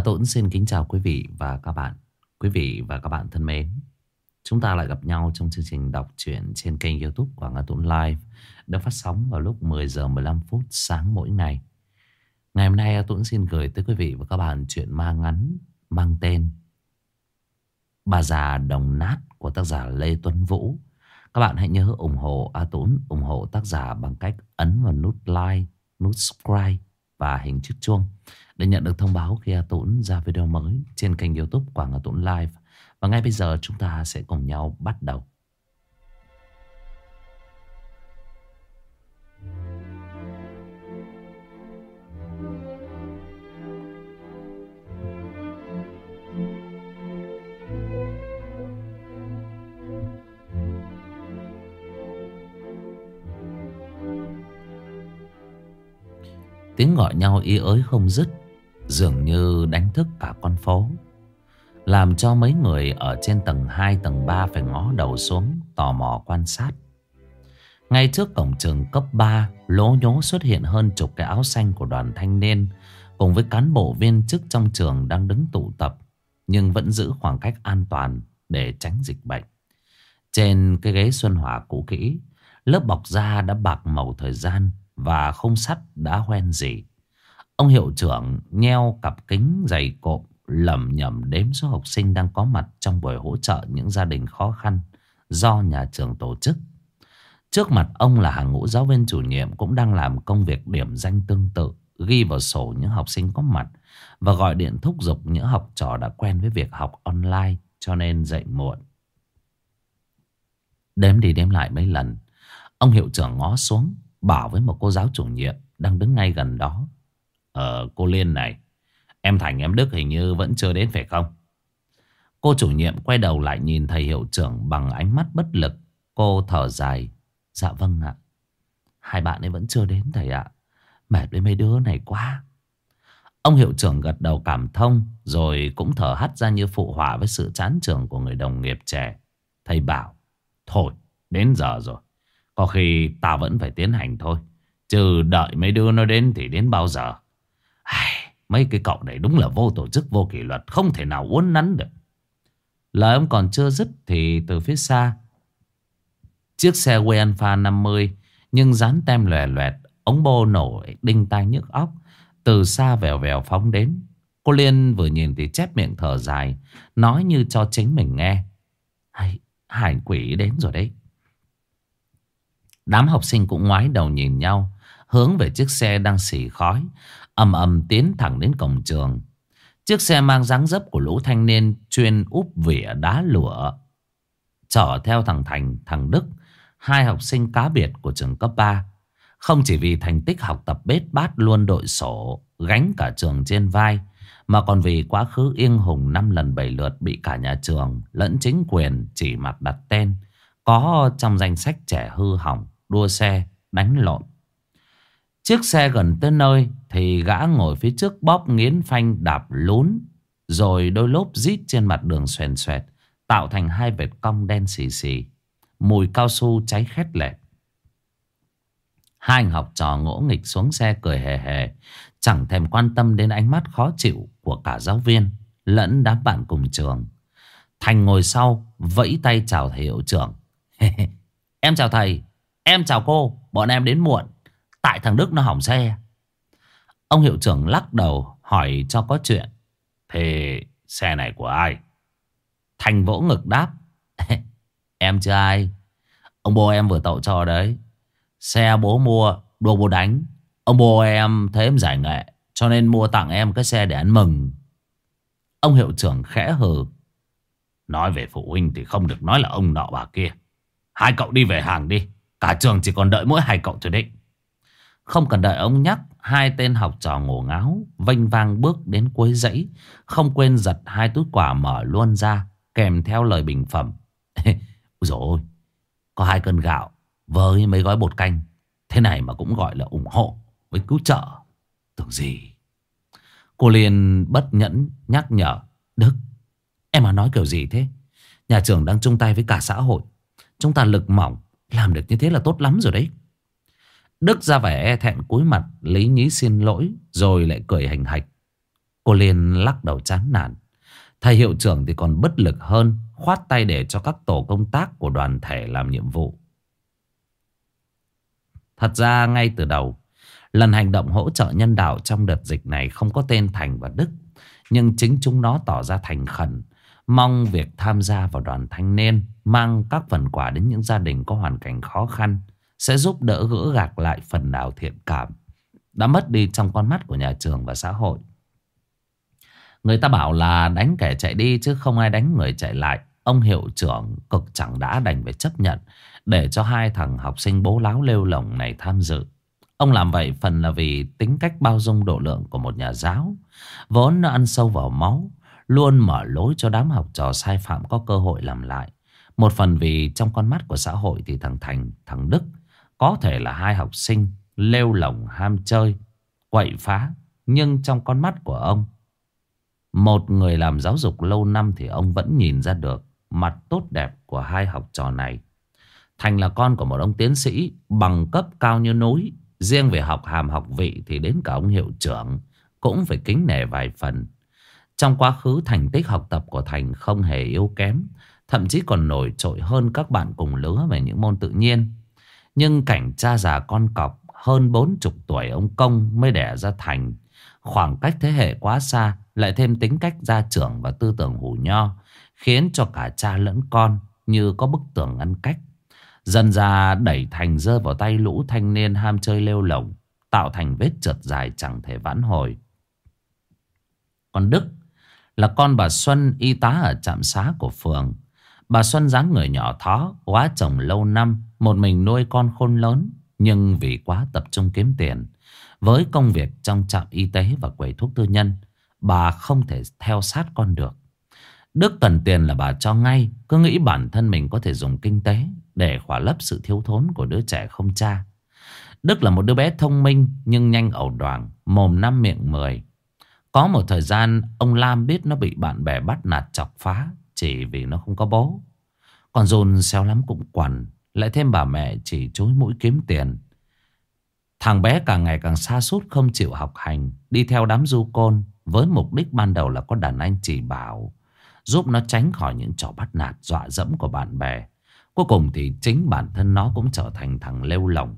Tuấn xin kính chào quý vị và các bạn. Quý vị và các bạn thân mến, chúng ta lại gặp nhau trong chương trình đọc truyện trên kênh YouTube của A Tuấn Live, được phát sóng vào lúc 10 giờ 15 phút sáng mỗi ngày. Ngày hôm nay A Tuấn xin gửi tới quý vị và các bạn truyện ma ngắn mang tên Bà già đồng nát của tác giả Lê Tuấn Vũ. Các bạn hãy nhớ ủng hộ A Tuấn, ủng hộ tác giả bằng cách ấn vào nút like, nút subscribe và hình chiếc chuông để nhận được thông báo khi A Tuấn ra video mới trên kênh YouTube của A Tuấn Live. Và ngay bây giờ chúng ta sẽ cùng nhau bắt đầu. Tiếng gọi nhau ý ới không dứt, dường như đánh thức cả con phố, làm cho mấy người ở trên tầng 2, tầng 3 phải ngó đầu xuống tò mò quan sát. Ngay trước cổng trường cấp 3, lố nhố xuất hiện hơn chục cái áo xanh của đoàn thanh niên cùng với cán bộ viên chức trong trường đang đứng tụ tập, nhưng vẫn giữ khoảng cách an toàn để tránh dịch bệnh. Trên cái ghế xuân hỏa cũ kỹ, lớp bọc da đã bạc màu thời gian và khung sắt đã hoen rỉ. Ông hiệu trưởng nheo cặp kính dày cộm, lẩm nhẩm đếm số học sinh đang có mặt trong buổi hỗ trợ những gia đình khó khăn do nhà trường tổ chức. Trước mặt ông là hàng ngũ giáo viên chủ nhiệm cũng đang làm công việc điểm danh tương tự, ghi vào sổ những học sinh có mặt và gọi điện thúc giục những học trò đã quen với việc học online cho nên dậy muộn. Đếm đi đếm lại mấy lần, ông hiệu trưởng ngó xuống bảo với một cô giáo chủ nhiệm đang đứng ngay gần đó: Cô Liên này, em Thành em Đức hình như vẫn chưa đến phải không? Cô chủ nhiệm quay đầu lại nhìn thầy hiệu trưởng bằng ánh mắt bất lực. Cô thở dài: Dạ vâng ạ, hai bạn ấy vẫn chưa đến thầy ạ. Mệt với mấy đứa này quá. Ông hiệu trưởng gật đầu cảm thông, rồi cũng thở hắt ra như phụ họa với sự chán chường của người đồng nghiệp trẻ. Thầy bảo: Thôi, đến giờ rồi, có khi ta vẫn phải tiến hành thôi, chứ đợi mấy đứa nó đến thì đến bao giờ. Mấy cái cậu này đúng là vô tổ chức vô kỷ luật, không thể nào uốn nắn được. Lời ông còn chưa dứt thì từ phía xa, chiếc xe Way Alpha 50 nhưng dán tem lòe loẹt, ống bô nổ đinh tai nhức óc, từ xa vèo vèo phóng đến. Cô Liên vừa nhìn thì chép miệng thở dài, nói như cho chính mình nghe: Hải quỷ đến rồi đấy. Đám học sinh cũng ngoái đầu nhìn nhau, hướng về chiếc xe đang xì khói, ầm ầm tiến thẳng đến cổng trường. Chiếc xe mang dáng dấp của lũ thanh niên chuyên úp vỉa đá lụa, chở theo thằng Thành, thằng Đức, hai học sinh cá biệt của trường cấp 3. Không chỉ vì thành tích học tập bết bát luôn đội sổ, gánh cả trường trên vai, mà còn vì quá khứ英hùng 5 lần 7 lượt bị cả nhà trường lẫn chính quyền chỉ mặt đặt tên, có trong danh sách trẻ hư hỏng, đua xe, đánh lộn. Chiếc xe gần tới nơi thì gã ngồi phía trước bóp nghiến phanh đạp lún, rồi đôi lốp rít trên mặt đường xoèn xoẹt, tạo thành hai vệt cong đen xì xì. Mùi cao su cháy khét lẹt. Hai anh học trò ngỗ nghịch xuống xe cười hề hề, chẳng thèm quan tâm đến ánh mắt khó chịu của cả giáo viên lẫn đám bạn cùng trường. Thành ngồi sau vẫy tay chào thầy hiệu trưởng: Em chào thầy, em chào cô, bọn em đến muộn, tại thằng Đức nó hỏng xe. Ông hiệu trưởng lắc đầu hỏi cho có chuyện: Thế xe này của ai? Thành vỗ ngực đáp: Em chưa ai, ông bố em vừa tậu cho đấy. Xe bố mua đua bố đánh, ông bố em thấy em giải nghệ cho nên mua tặng em cái xe để ăn mừng. Ông hiệu trưởng khẽ hừ: Nói về phụ huynh thì không được nói là ông nọ bà kia. Hai cậu đi về hàng đi, cả trường chỉ còn đợi mỗi hai cậu thôi đấy. Không cần đợi ông nhắc, hai tên học trò ngổ ngáo vênh vang bước đến cuối dãy, không quên giật hai túi quà mở luôn ra, kèm theo lời bình phẩm: Ôi dồi ôi, có 2 cân gạo với mấy gói bột canh, thế này mà cũng gọi là ủng hộ với cứu trợ. Tưởng gì. Cô Liên bất nhẫn nhắc nhở: Đức, em mà nói kiểu gì thế? Nhà trường đang chung tay với cả xã hội, chúng ta lực mỏng, làm được như thế là tốt lắm rồi đấy. Đức ra vẻ e thẹn cúi mặt lý nhí xin lỗi, rồi lại cười hành hạch. Cô Liên lắc đầu chán nản. Thầy hiệu trưởng thì còn bất lực hơn, khoát tay để cho các tổ công tác của đoàn thể làm nhiệm vụ. Thật ra ngay từ đầu, lần hành động hỗ trợ nhân đạo trong đợt dịch này không có tên Thành và Đức. Nhưng chính chúng nó tỏ ra thành khẩn, mong việc tham gia vào đoàn thanh niên mang các phần quà đến những gia đình có hoàn cảnh khó khăn sẽ giúp đỡ gỡ gạc lại phần nào thiện cảm đã mất đi trong con mắt của nhà trường và xã hội. Người ta bảo là đánh kẻ chạy đi chứ không ai đánh người chạy lại. Ông hiệu trưởng cực chẳng đã đành phải chấp nhận để cho hai thằng học sinh bố láo lêu lổng này tham dự. Ông làm vậy phần là vì tính cách bao dung độ lượng của một nhà giáo, vốn nó ăn sâu vào máu, luôn mở lối cho đám học trò sai phạm có cơ hội làm lại. Một phần vì trong con mắt của xã hội thì thằng Thành, thằng Đức có thể là hai học sinh lêu lổng ham chơi, quậy phá. Nhưng trong con mắt của ông, một người làm giáo dục lâu năm, thì ông vẫn nhìn ra được mặt tốt đẹp của hai học trò này. Thành là con của một ông tiến sĩ bằng cấp cao như núi. Riêng về học hàm học vị thì đến cả ông hiệu trưởng cũng phải kính nể vài phần. Trong quá khứ thành tích học tập của Thành không hề yếu kém, thậm chí còn nổi trội hơn các bạn cùng lứa về những môn tự nhiên. Nhưng cảnh cha già con cọc, hơn 40 tuổi ông Công mới đẻ ra Thành. Khoảng cách thế hệ quá xa, lại thêm tính cách gia trưởng và tư tưởng hủ nho, khiến cho cả cha lẫn con như có bức tường ngăn cách. Dần ra đẩy Thành rơi vào tay lũ thanh niên ham chơi lêu lổng, tạo thành vết trượt dài chẳng thể vãn hồi. Còn Đức là con bà Xuân, y tá ở trạm xá của phường. Bà Xuân dáng người nhỏ thó, quá chồng lâu năm, một mình nuôi con khôn lớn. Nhưng vì quá tập trung kiếm tiền với công việc trong trạm y tế và quầy thuốc tư nhân, bà không thể theo sát con được. Đức cần tiền là bà cho ngay, cứ nghĩ bản thân mình có thể dùng kinh tế để khỏa lấp sự thiếu thốn của đứa trẻ không cha. Đức là một đứa bé thông minh nhưng nhanh ẩu đoàng, mồm năm miệng mười. Có một thời gian ông Lam biết nó bị bạn bè bắt nạt chọc phá chỉ vì nó không có bố. Còn dồn xéo lắm cũng quằn, lại thêm bà mẹ chỉ chối mũi kiếm tiền. Thằng bé càng ngày càng sa sút, không chịu học hành, đi theo đám du côn với mục đích ban đầu là có đàn anh chỉ bảo, giúp nó tránh khỏi những trò bắt nạt dọa dẫm của bạn bè. Cuối cùng thì chính bản thân nó cũng trở thành thằng lêu lổng.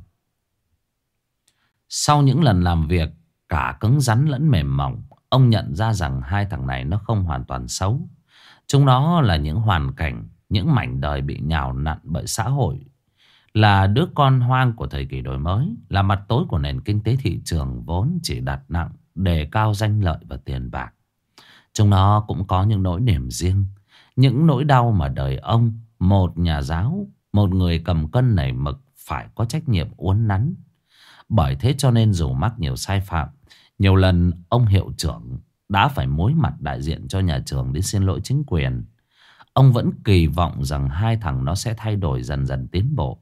Sau những lần làm việc cả cứng rắn lẫn mềm mỏng, ông nhận ra rằng hai thằng này nó không hoàn toàn xấu. Chúng nó là những hoàn cảnh, những mảnh đời bị nhào nặn bởi xã hội, là đứa con hoang của thời kỳ đổi mới, là mặt tối của nền kinh tế thị trường vốn chỉ đặt nặng đề cao danh lợi và tiền bạc. Chúng nó cũng có những nỗi niềm riêng, những nỗi đau mà đời ông, một nhà giáo, một người cầm cân nảy mực, phải có trách nhiệm uốn nắn. Bởi thế cho nên dù mắc nhiều sai phạm, nhiều lần ông hiệu trưởng đã phải mối mặt đại diện cho nhà trường đến xin lỗi chính quyền. Ông vẫn kỳ vọng rằng hai thằng nó sẽ thay đổi, dần dần tiến bộ.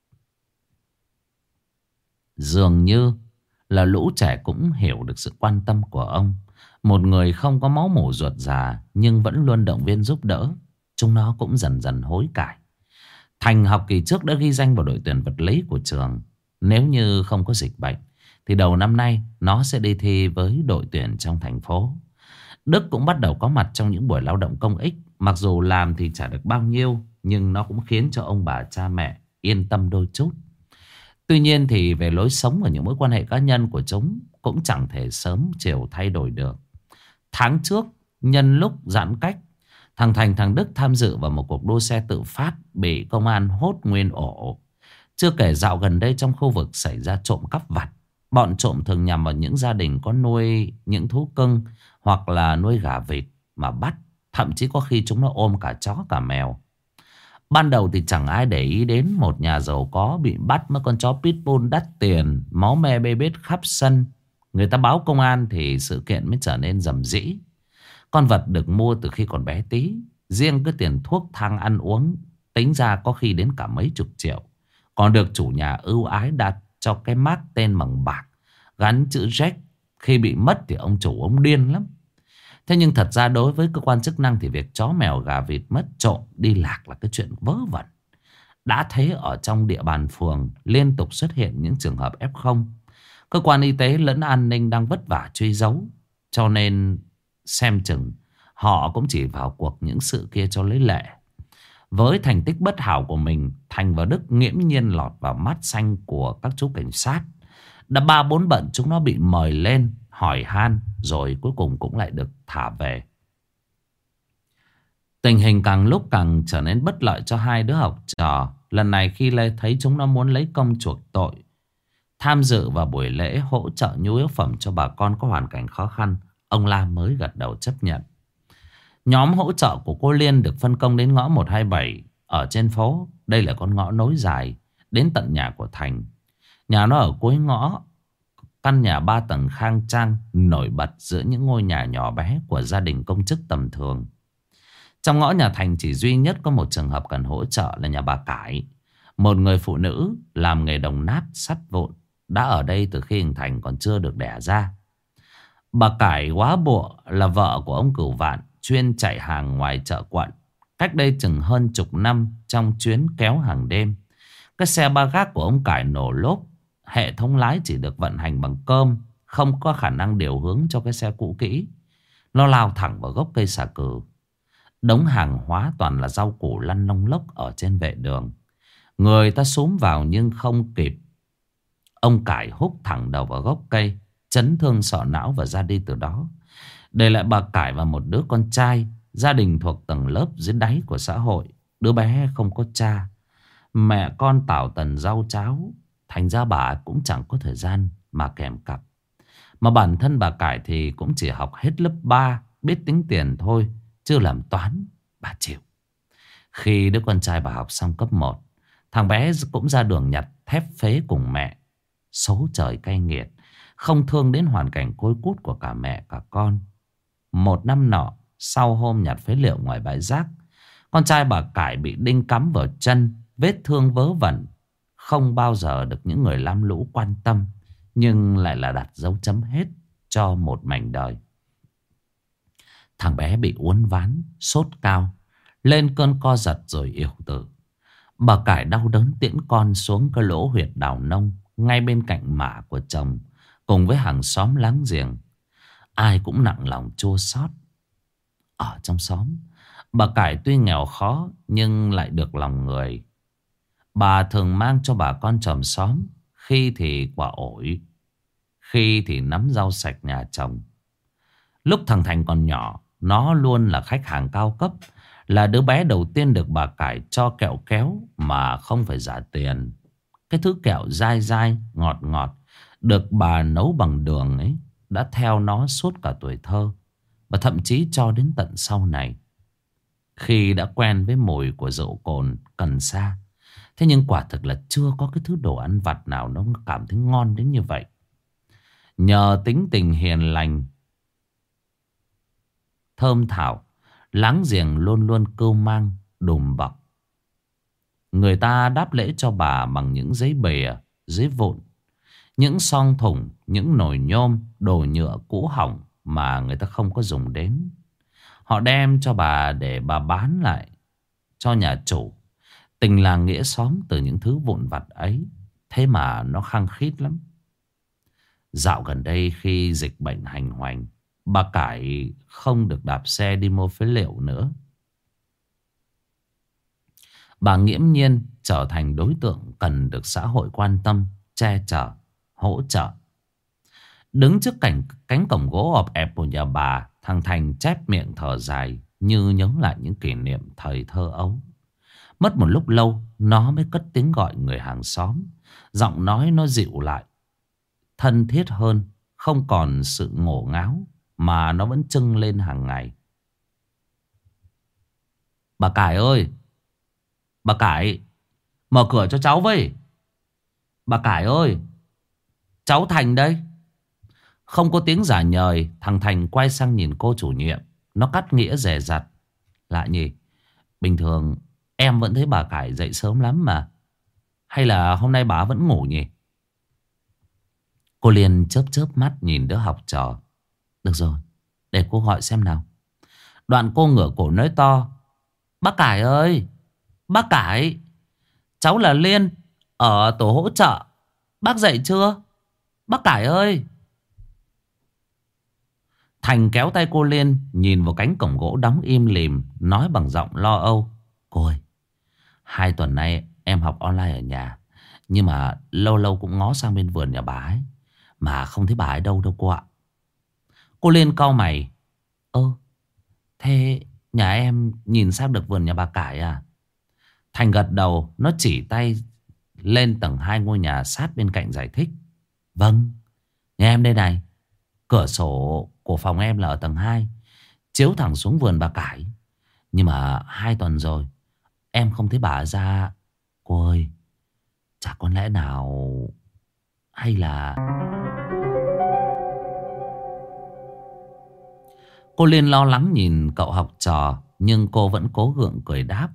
Dường như là lũ trẻ cũng hiểu được sự quan tâm của ông. Một người không có máu mủ ruột già nhưng vẫn luôn động viên giúp đỡ. Chúng nó cũng dần dần hối cải. Thành học kỳ trước đã ghi danh vào đội tuyển vật lý của trường. Nếu như không có dịch bệnh thì đầu năm nay nó sẽ đi thi với đội tuyển trong thành phố. Đức cũng bắt đầu có mặt trong những buổi lao động công ích. Mặc dù làm thì chả được bao nhiêu, nhưng nó cũng khiến cho ông bà cha mẹ yên tâm đôi chút. Tuy nhiên thì về lối sống và những mối quan hệ cá nhân của chúng cũng chẳng thể sớm chiều thay đổi được. Tháng trước, nhân lúc giãn cách, thằng Thành, thằng Đức tham dự vào một cuộc đua xe tự phát, bị công an hốt nguyên ổ. Chưa kể dạo gần đây trong khu vực xảy ra trộm cắp vặt. Bọn trộm thường nhằm vào những gia đình có nuôi những thú cưng hoặc là nuôi gà vịt mà bắt. Thậm chí có khi chúng nó ôm cả chó cả mèo. Ban đầu thì chẳng ai để ý đến một nhà giàu có bị bắt mấy con chó pitbull đắt tiền, máu me bê bết khắp sân. Người ta báo công an thì sự kiện mới trở nên rầm rĩ. Con vật được mua từ khi còn bé tí. Riêng cái tiền thuốc thang ăn uống tính ra có khi đến cả mấy chục triệu. Còn được chủ nhà ưu ái đặt cho cái mác tên bằng bạc, gắn chữ Jack. Khi bị mất thì ông chủ ông điên lắm. Thế nhưng thật ra đối với cơ quan chức năng thì việc chó mèo gà vịt mất trộm đi lạc là cái chuyện vớ vẩn. Đã thấy ở trong địa bàn phường liên tục xuất hiện những trường hợp F0. Cơ quan y tế lẫn an ninh đang vất vả truy dấu. Cho nên xem chừng họ cũng chỉ vào cuộc những sự kia cho lấy lệ. Với thành tích bất hảo của mình, Thành và Đức nghiễm nhiên lọt vào mắt xanh của các chú cảnh sát. Đã 3-4 bận chúng nó bị mời lên hỏi han, rồi cuối cùng cũng lại được thả về. Tình hình càng lúc càng trở nên bất lợi cho hai đứa học trò. Lần này khi Lê thấy chúng nó muốn lấy công chuộc tội, tham dự vào buổi lễ hỗ trợ nhu yếu phẩm cho bà con có hoàn cảnh khó khăn, ông La mới gật đầu chấp nhận. Nhóm hỗ trợ của cô Liên được phân công đến ngõ 127 ở trên phố. Đây là con ngõ nối dài đến tận nhà của Thành. Nhà nó ở cuối ngõ, căn nhà 3 tầng khang trang nổi bật giữa những ngôi nhà nhỏ bé của gia đình công chức tầm thường. Trong ngõ nhà Thành chỉ duy nhất có một trường hợp cần hỗ trợ là nhà bà Cải, một người phụ nữ làm nghề đồng nát sắt vụn, đã ở đây từ khi hình Thành còn chưa được đẻ ra. Bà Cải quá bụa là vợ của ông Cửu Vạn, chuyên chạy hàng ngoài chợ quận. Cách đây chừng hơn chục năm, trong chuyến kéo hàng đêm, cái xe ba gác của ông Cải nổ lốp. Hệ thống lái chỉ được vận hành bằng cơm, không có khả năng điều hướng cho cái xe cũ kỹ. Nó lao thẳng vào gốc cây xà cừ. Đống hàng hóa toàn là rau củ lăn lông lốc ở trên vệ đường. Người ta xúm vào nhưng không kịp. Ông Cải húc thẳng đầu vào gốc cây, chấn thương sọ não và ra đi từ đó. Để lại bà Cải và một đứa con trai. Gia đình thuộc tầng lớp dưới đáy của xã hội. Đứa bé không có cha, mẹ con tảo tần rau cháo. Thành ra bà cũng chẳng có thời gian mà kèm cặp. Mà bản thân bà Cải thì cũng chỉ học hết lớp 3, biết tính tiền thôi, chưa làm toán bà chịu. Khi đứa con trai bà học xong cấp 1, thằng bé cũng ra đường nhặt thép phế cùng mẹ. Số trời cay nghiệt, không thương đến hoàn cảnh côi cút của cả mẹ cả con. Một năm nọ, sau hôm nhặt phế liệu ngoài bãi rác, con trai bà Cải bị đinh cắm vào chân, vết thương vớ vẩn, không bao giờ được những người lam lũ quan tâm, nhưng lại là đặt dấu chấm hết cho một mảnh đời. Thằng bé bị uốn ván, sốt cao, lên cơn co giật rồi yểu tử. Bà Cải đau đớn tiễn con xuống cái lỗ huyệt đào nông ngay bên cạnh mả của chồng, cùng với hàng xóm láng giềng. Ai cũng nặng lòng chua xót. Ở trong xóm, bà Cải tuy nghèo khó nhưng lại được lòng người. Bà thường mang cho bà con chòm xóm, khi thì quả ổi, khi thì nắm rau sạch nhà chồng. Lúc thằng Thành còn nhỏ, nó luôn là khách hàng cao cấp, là đứa bé đầu tiên được bà Cải cho kẹo kéo mà không phải trả tiền. Cái thứ kẹo dai dai, ngọt ngọt, được bà nấu bằng đường ấy, đã theo nó suốt cả tuổi thơ, và thậm chí cho đến tận sau này. Khi đã quen với mùi của rượu cồn, cần sa, thế nhưng quả thực là chưa có cái thứ đồ ăn vặt nào nó cảm thấy ngon đến như vậy. Nhờ tính tình hiền lành, thơm thảo, láng giềng luôn luôn cưu mang, đùm bọc. Người ta đáp lễ cho bà bằng những giấy bìa, giấy vụn, những xong thủng, những nồi nhôm, đồ nhựa cũ hỏng mà người ta không có dùng đến. Họ đem cho bà để bà bán lại cho nhà chủ. Tình làng nghĩa xóm từ những thứ vụn vặt ấy, thế mà nó khăng khít lắm. Dạo gần đây khi dịch bệnh hành hoành, bà Cải không được đạp xe đi mua phế liệu nữa. Bà nghiễm nhiên trở thành đối tượng cần được xã hội quan tâm, che chở, hỗ trợ. Đứng trước cánh cổng gỗ ọp ẹp của nhà bà, thằng Thành chép miệng thở dài như nhớ lại những kỷ niệm thời thơ ấu. Mất một lúc lâu, nó mới cất tiếng gọi người hàng xóm. Giọng nói nó dịu lại, thân thiết hơn, không còn sự ngổ ngáo mà nó vẫn trưng lên hàng ngày. Bà Cải ơi! Bà Cải! Mở cửa cho cháu với! Bà Cải ơi! Cháu Thành đây! Không có tiếng giả nhời, thằng Thành quay sang nhìn cô chủ nhiệm. Nó cắt nghĩa dè dặt. Lạ nhỉ? Bình thường em vẫn thấy bà Cải dậy sớm lắm mà. Hay là hôm nay bà vẫn ngủ nhỉ? Cô Liên chớp chớp mắt nhìn đứa học trò. Được rồi, để cô gọi xem nào. Đoạn cô ngửa cổ nói to. Bác Cải ơi! Bác Cải! Cháu là Liên, ở tổ hỗ trợ. Bác dậy chưa? Bác Cải ơi! Thành kéo tay cô Liên, nhìn vào cánh cổng gỗ đóng im lìm, nói bằng giọng lo âu. Cô ơi, 2 tuần nay em học online ở nhà, nhưng mà lâu lâu cũng ngó sang bên vườn nhà bà ấy, mà không thấy bà ấy đâu đâu cô ạ. Cô Liên cau mày. Ơ, thế nhà em nhìn sang được vườn nhà bà Cải à? Thành gật đầu, nó chỉ tay lên tầng 2 ngôi nhà sát bên cạnh giải thích. Vâng, nhà em đây này. Cửa sổ của phòng em là ở tầng 2, chiếu thẳng xuống vườn bà Cải. Nhưng mà 2 tuần rồi em không thấy bà ấy ra. Cô ơi, chả có lẽ nào hay là... Cô Liên lo lắng nhìn cậu học trò, nhưng cô vẫn cố gượng cười đáp.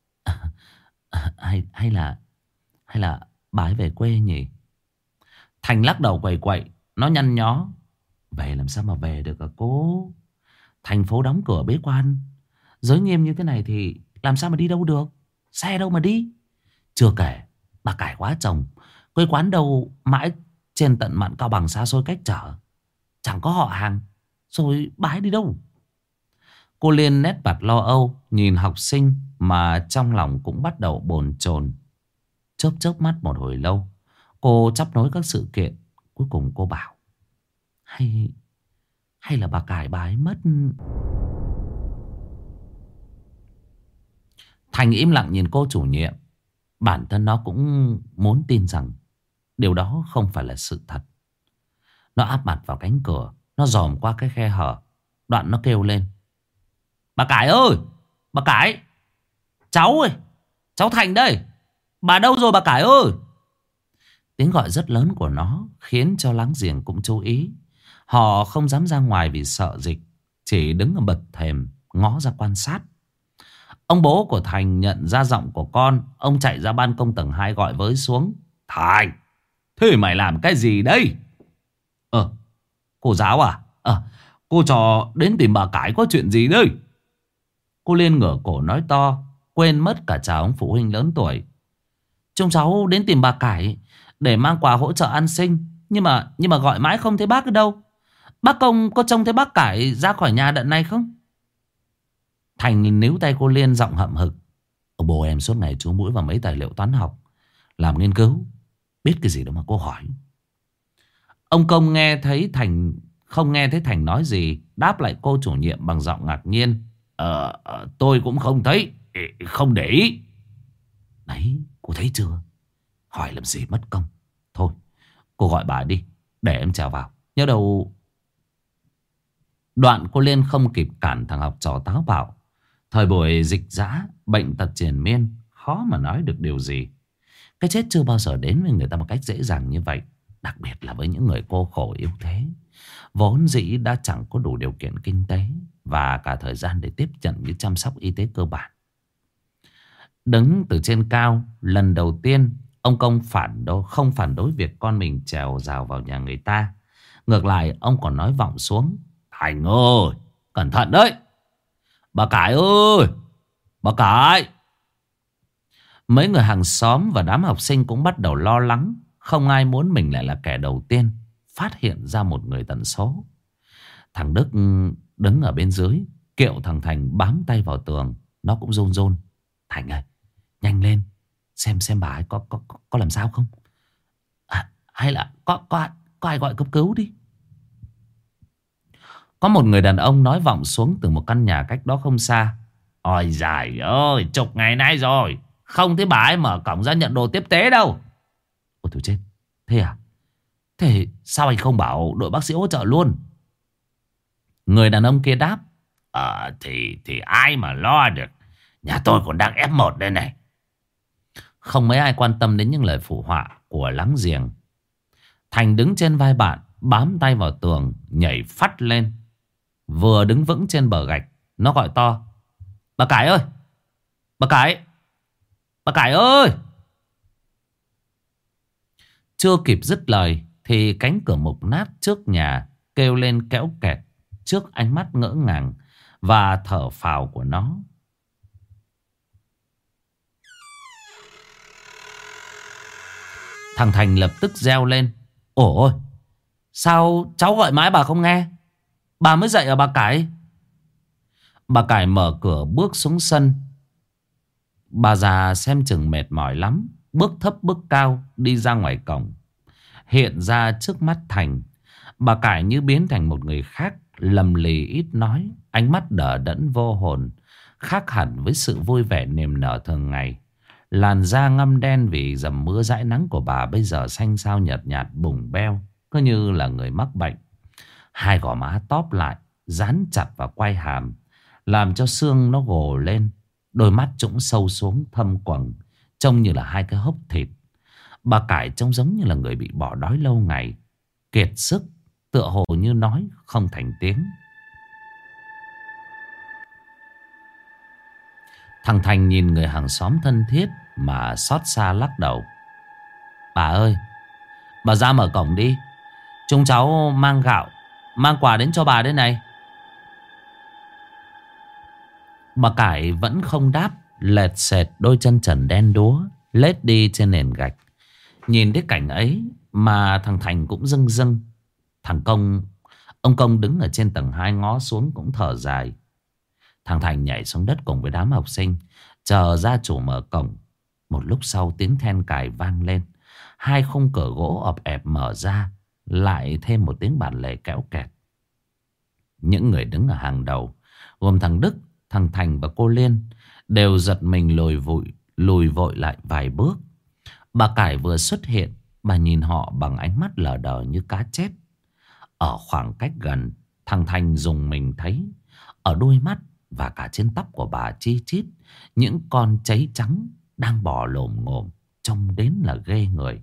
Hay là bà ấy về quê nhỉ? Thành lắc đầu quẩy quậy, nó nhăn nhó. Về làm sao mà về được à cô? Thành phố đóng cửa bế quan, giới nghiêm như thế này thì làm sao mà đi đâu được? Xe đâu mà đi? Chưa kể bà Cải quá chồng, quê quán đâu mãi trên tận mạn Cao Bằng xa xôi cách trở, chẳng có họ hàng, rồi bà ấy đi đâu? Cô Liên nét mặt lo âu nhìn học sinh, mà trong lòng cũng bắt đầu bồn chồn. Chớp chớp mắt một hồi lâu, cô chắp nối các sự kiện. Cuối cùng cô bảo, hay là bà Cải bà ấy mất. Thành im lặng nhìn cô chủ nhiệm. Bản thân nó cũng muốn tin rằng điều đó không phải là sự thật. Nó áp mặt vào cánh cửa, nó dòm qua cái khe hở. Đoạn nó kêu lên. Bà Cải ơi, bà Cải, cháu ơi, cháu Thành đây. Bà đâu rồi bà Cải ơi? Tiếng gọi rất lớn của nó khiến cho láng giềng cũng chú ý. Họ không dám ra ngoài vì sợ dịch, chỉ đứng ở bậc thềm ngó ra quan sát. Ông bố của Thành nhận ra giọng của con, ông chạy ra ban công tầng 2 gọi với xuống. Thành, thế mày làm cái gì đây? Cô giáo à? Cô trò đến tìm bà Cải có chuyện gì đây? Cô Liên ngửa cổ nói to, quên mất cả chào ông phụ huynh lớn tuổi. Chúng cháu đến tìm bà Cải để mang quà hỗ trợ an sinh, nhưng mà gọi mãi không thấy bác ở đâu. Bác Công có trông thấy bác Cải ra khỏi nhà đợt này không? Thành níu tay cô Liên giọng hậm hực. Ông bố em suốt ngày chú mũi vào mấy tài liệu toán học, làm nghiên cứu, biết cái gì đâu mà cô hỏi. Ông Công nghe thấy Thành, không nghe thấy Thành nói gì, đáp lại cô chủ nhiệm bằng giọng ngạc nhiên. Tôi cũng không thấy, không để ý. Đấy, cô thấy chưa? Hỏi làm gì mất công. Thôi, cô gọi bà đi, để em trèo vào. Nhớ đâu... Đoạn cô Liên không kịp cản thằng học trò táo bạo. Thời buổi dịch dã, bệnh tật triền miên, khó mà nói được điều gì. Cái chết chưa bao giờ đến với người ta một cách dễ dàng như vậy. Đặc biệt là với những người cô khổ yếu thế, vốn dĩ đã chẳng có đủ điều kiện kinh tế và cả thời gian để tiếp nhận những chăm sóc y tế cơ bản. Đứng từ trên cao, lần đầu tiên ông Công không phản đối việc con mình trèo rào vào nhà người ta. Ngược lại, ông còn nói vọng xuống. Thành ơi, cẩn thận đấy. Bà Cải ơi, bà Cải. Mấy người hàng xóm và đám học sinh cũng bắt đầu lo lắng. Không ai muốn mình lại là kẻ đầu tiên phát hiện ra một người tận số. Thằng Đức đứng ở bên dưới, kiệu thằng Thành bám tay vào tường. Nó cũng run run. Thành ơi, nhanh lên, xem bà ấy có làm sao không? Hay là có ai gọi cấp cứu đi. Có một người đàn ông nói vọng xuống từ một căn nhà cách đó không xa. Ôi giời ơi, chục ngày nay rồi, không thấy bà ấy mở cổng ra nhận đồ tiếp tế đâu. Ôi thôi chết, thế à? Thế sao anh không bảo đội bác sĩ hỗ trợ luôn? Người đàn ông kia đáp. Thì ai mà lo được. Nhà tôi còn đang F1 đây này. Không mấy ai quan tâm đến những lời phụ họa của láng giềng. Thành đứng trên vai bạn, bám tay vào tường, nhảy phắt lên. Vừa đứng vững trên bờ gạch, nó gọi to. Bà Cải ơi, bà Cải, bà Cải ơi. Chưa kịp dứt lời thì cánh cửa mục nát trước nhà kêu lên kéo kẹt trước ánh mắt ngỡ ngàng và thở phào của nó. Thằng Thành lập tức reo lên. Ôi, sao cháu gọi mãi bà không nghe? Bà mới dậy à bà Cải? Bà Cải mở cửa bước xuống sân. Bà già xem chừng mệt mỏi lắm, bước thấp bước cao đi ra ngoài cổng. Hiện ra trước mắt Thành, bà Cải như biến thành một người khác, lầm lì ít nói, ánh mắt đờ đẫn vô hồn, khác hẳn với sự vui vẻ niềm nở thường ngày. Làn da ngăm đen vì dầm mưa dãi nắng của bà bây giờ xanh xao nhợt nhạt bùng beo, cứ như là người mắc bệnh. Hai gò má tóp lại, dán chặt vào quai hàm, làm cho xương nó gồ lên. Đôi mắt trũng sâu xuống thâm quầng, trông như là hai cái hốc thịt. Bà Cải trông giống như là người bị bỏ đói lâu ngày, kiệt sức, tựa hồ như nói không thành tiếng. Thằng Thành nhìn người hàng xóm thân thiết mà xót xa lắc đầu. Bà ơi, bà ra mở cổng đi, chúng cháu mang gạo, mang quà đến cho bà đây này. Bà Cải vẫn không đáp, lệt sệt đôi chân trần đen đúa lết đi trên nền gạch. Nhìn thấy cảnh ấy mà thằng Thành cũng rưng rưng. Ông Công đứng ở trên tầng 2 ngó xuống cũng thở dài. Thằng Thành nhảy xuống đất cùng với đám học sinh, chờ gia chủ mở cổng. Một lúc sau tiếng then cài vang lên, hai khung cửa gỗ ọp ẹp mở ra, lại thêm một tiếng bản lề kéo kẹt. Những người đứng ở hàng đầu, gồm thằng Đức, thằng Thành và cô Liên, đều giật mình lùi vội lại vài bước. Bà Cải vừa xuất hiện, bà nhìn họ bằng ánh mắt lờ đờ như cá chép. Ở khoảng cách gần, thằng Thành dùng mình thấy ở đôi mắt và cả trên tóc của bà chi chít những con cháy trắng đang bò lồm ngồm, trông đến là ghê người.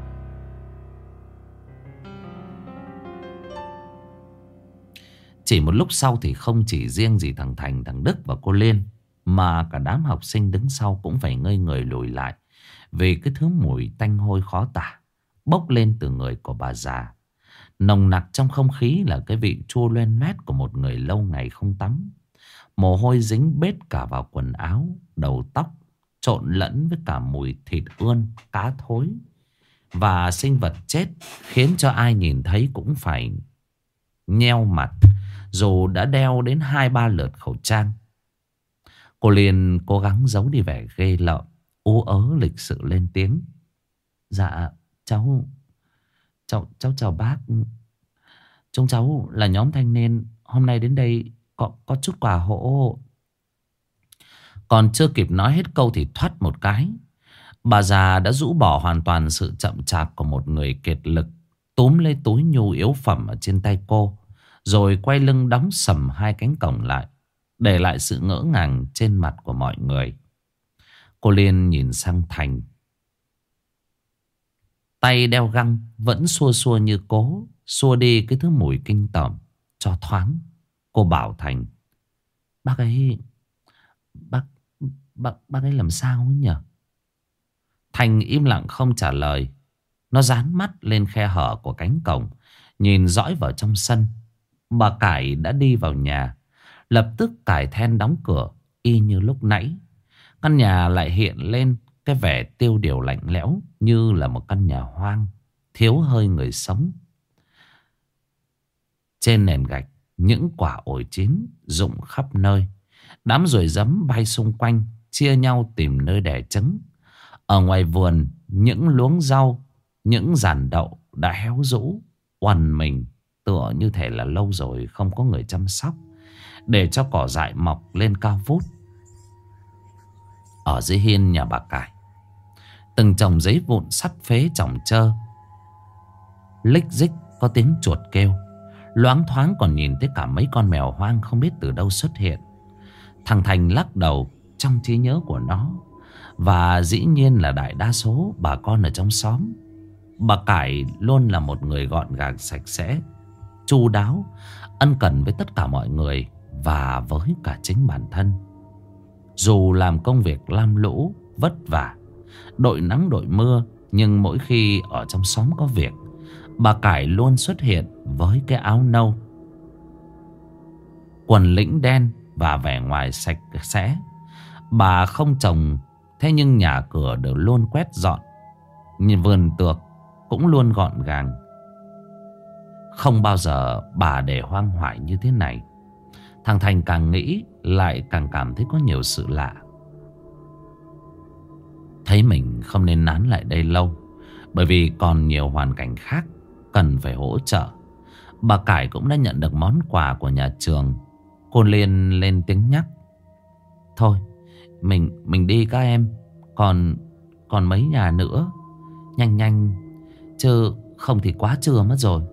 Chỉ một lúc sau thì không chỉ riêng gì thằng Thành, thằng Đức và cô Liên, mà cả đám học sinh đứng sau cũng phải ngây người lùi lại, vì cái thứ mùi tanh hôi khó tả bốc lên từ người của bà già. Nồng nặc trong không khí là cái vị chua loen loét của một người lâu ngày không tắm. Mồ hôi dính bết cả vào quần áo, đầu tóc, trộn lẫn với cả mùi thịt ươn, cá thối và sinh vật chết, khiến cho ai nhìn thấy cũng phải nheo mặt, dù đã đeo đến 2-3 lượt khẩu trang. Cô Liên cố gắng giấu đi vẻ ghê lợm, ú ớ lịch sự lên tiếng. Dạ cháu chào bác. Chúng cháu là nhóm thanh niên hôm nay đến đây có chút quà hộ. Còn chưa kịp nói hết câu thì thoắt một cái, bà già đã rũ bỏ hoàn toàn sự chậm chạp của một người kiệt lực, túm lấy túi nhu yếu phẩm ở trên tay cô, rồi quay lưng đóng sầm hai cánh cổng lại, để lại sự ngỡ ngàng trên mặt của mọi người. Cô Liên nhìn sang Thành, tay đeo găng vẫn xua xua như cố xua đi cái thứ mùi kinh tởm cho thoáng. Cô bảo Thành, bác ấy làm sao ấy nhỉ? Thành im lặng không trả lời. Nó dán mắt lên khe hở của cánh cổng, nhìn dõi vào trong sân. Bà Cải đã đi vào nhà, lập tức cài then đóng cửa y như lúc nãy. Căn nhà lại hiện lên cái vẻ tiêu điều lạnh lẽo, như là một căn nhà hoang, thiếu hơi người sống. Trên nền gạch, những quả ổi chín rụng khắp nơi. Đám ruồi giấm bay xung quanh, chia nhau tìm nơi đẻ trứng. Ở ngoài vườn, những luống rau, những giàn đậu đã héo rũ, oằn mình, tựa như thể là lâu rồi không có người chăm sóc, để cho cỏ dại mọc lên cao vút. Ở dưới hiên nhà bà Cải, từng chồng giấy vụn sắt phế chồng chơ, lích dích có tiếng chuột kêu. Loáng thoáng còn nhìn thấy cả mấy con mèo hoang không biết từ đâu xuất hiện. Thằng Thành lắc đầu trong trí nhớ của nó, và dĩ nhiên là đại đa số bà con ở trong xóm, bà Cải luôn là một người gọn gàng sạch sẽ, chu đáo, ân cần với tất cả mọi người và với cả chính bản thân. Dù làm công việc lam lũ, vất vả, đội nắng đội mưa, nhưng mỗi khi ở trong xóm có việc, bà Cải luôn xuất hiện với cái áo nâu, quần lĩnh đen và vẻ ngoài sạch sẽ. Bà không trồng, thế nhưng nhà cửa đều luôn quét dọn, vườn tược cũng luôn gọn gàng. Không bao giờ bà để hoang hoại như thế này. Thằng Thành càng nghĩ lại càng cảm thấy có nhiều sự lạ. Thấy mình không nên nán lại đây lâu, bởi vì còn nhiều hoàn cảnh khác cần phải hỗ trợ. Bà Cải cũng đã nhận được món quà của nhà trường. Cô Liên lên tiếng nhắc: thôi mình đi các em. Còn mấy nhà nữa. Nhanh nhanh, chứ không thì quá trưa mất rồi.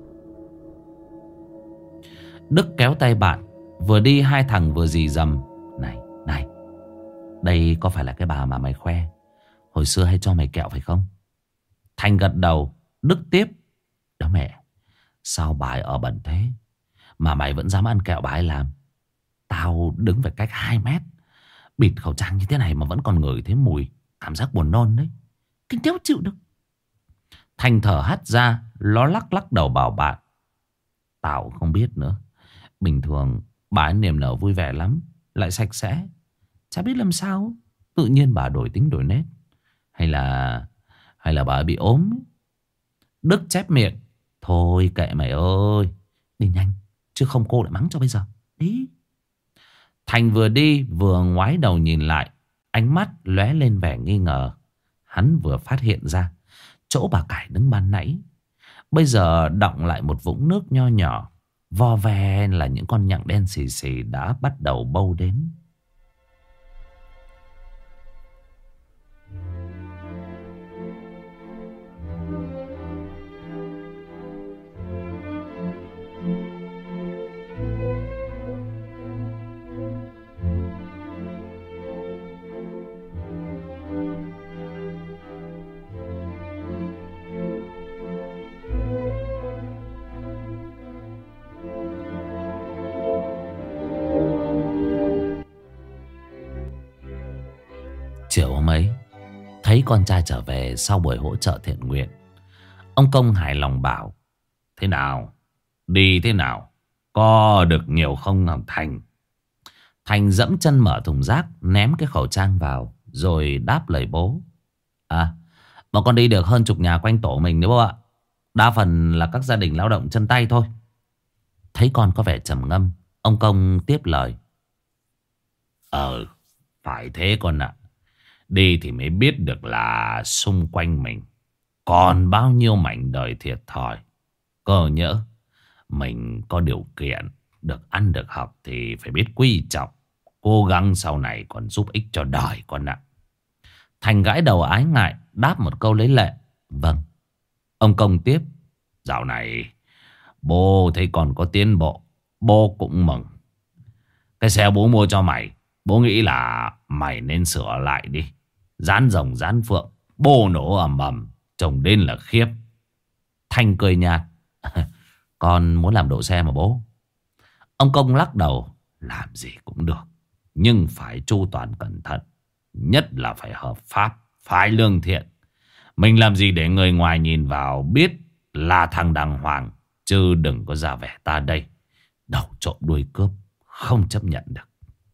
Đức kéo tay bạn. Vừa đi hai thằng vừa rì rầm: Này, đây có phải là cái bà mà mày khoe hồi xưa hay cho mày kẹo phải không? Thành gật đầu. Đức tiếp: đó mẹ, sao bà ấy ở bẩn thế mà mày vẫn dám ăn kẹo bà ấy làm? Tao đứng phải cách 2 mét, bịt khẩu trang như thế này mà vẫn còn ngửi thấy mùi. Cảm giác buồn nôn đấy, kinh đéo chịu được. Thành thở hắt ra. Nó lắc đầu bảo bạn: tao không biết nữa. Bình thường bà ấy niềm nở vui vẻ lắm, lại sạch sẽ. Chả biết làm sao tự nhiên bà đổi tính đổi nết. Hay là bà ấy bị ốm ấy. Đức chép miệng: thôi kệ mày ơi, đi nhanh chứ không cô lại mắng cho bây giờ. Đi. Thành vừa đi vừa ngoái đầu nhìn lại, ánh mắt lóe lên vẻ nghi ngờ. Hắn vừa phát hiện ra chỗ bà Cải đứng ban nãy bây giờ đọng lại một vũng nước nho nhỏ. Vo ve là những con nhặng đen xì xì đã bắt đầu bâu đến. Chiều hôm ấy, thấy con trai trở về sau buổi hỗ trợ thiện nguyện, ông Công hài lòng bảo: thế nào? Đi thế nào? Có được nhiều không hả Thành? Thành dẫm chân mở thùng rác, ném cái khẩu trang vào, rồi đáp lời bố: à, bọn con đi được hơn chục nhà quanh tổ mình đấy bố ạ. Đa phần là các gia đình lao động chân tay thôi. Thấy con có vẻ trầm ngâm, ông Công tiếp lời: phải thế con ạ. Đi thì mới biết được là xung quanh mình còn bao nhiêu mảnh đời thiệt thòi. Cơ nhỡ mình có điều kiện được ăn được học thì phải biết quý trọng, cố gắng sau này còn giúp ích cho đời con ạ. Thành gãi đầu ái ngại, đáp một câu lấy lệ: vâng. Ông Công tiếp: dạo này bố thấy con có tiến bộ, bố cũng mừng. Cái xe bố mua cho mày, bố nghĩ là mày nên sửa lại đi. Dán rồng dán phượng, bô nổ ầm ầm, trông đến là khiếp. Thành cười nhạt: con muốn làm độ xe mà bố. Ông Công lắc đầu: làm gì cũng được, nhưng phải chu toàn cẩn thận. Nhất là phải hợp pháp, phải lương thiện. Mình làm gì để người ngoài nhìn vào biết là thằng đàng hoàng, chứ đừng có ra vẻ ta đây đầu trộm đuôi cướp, không chấp nhận được.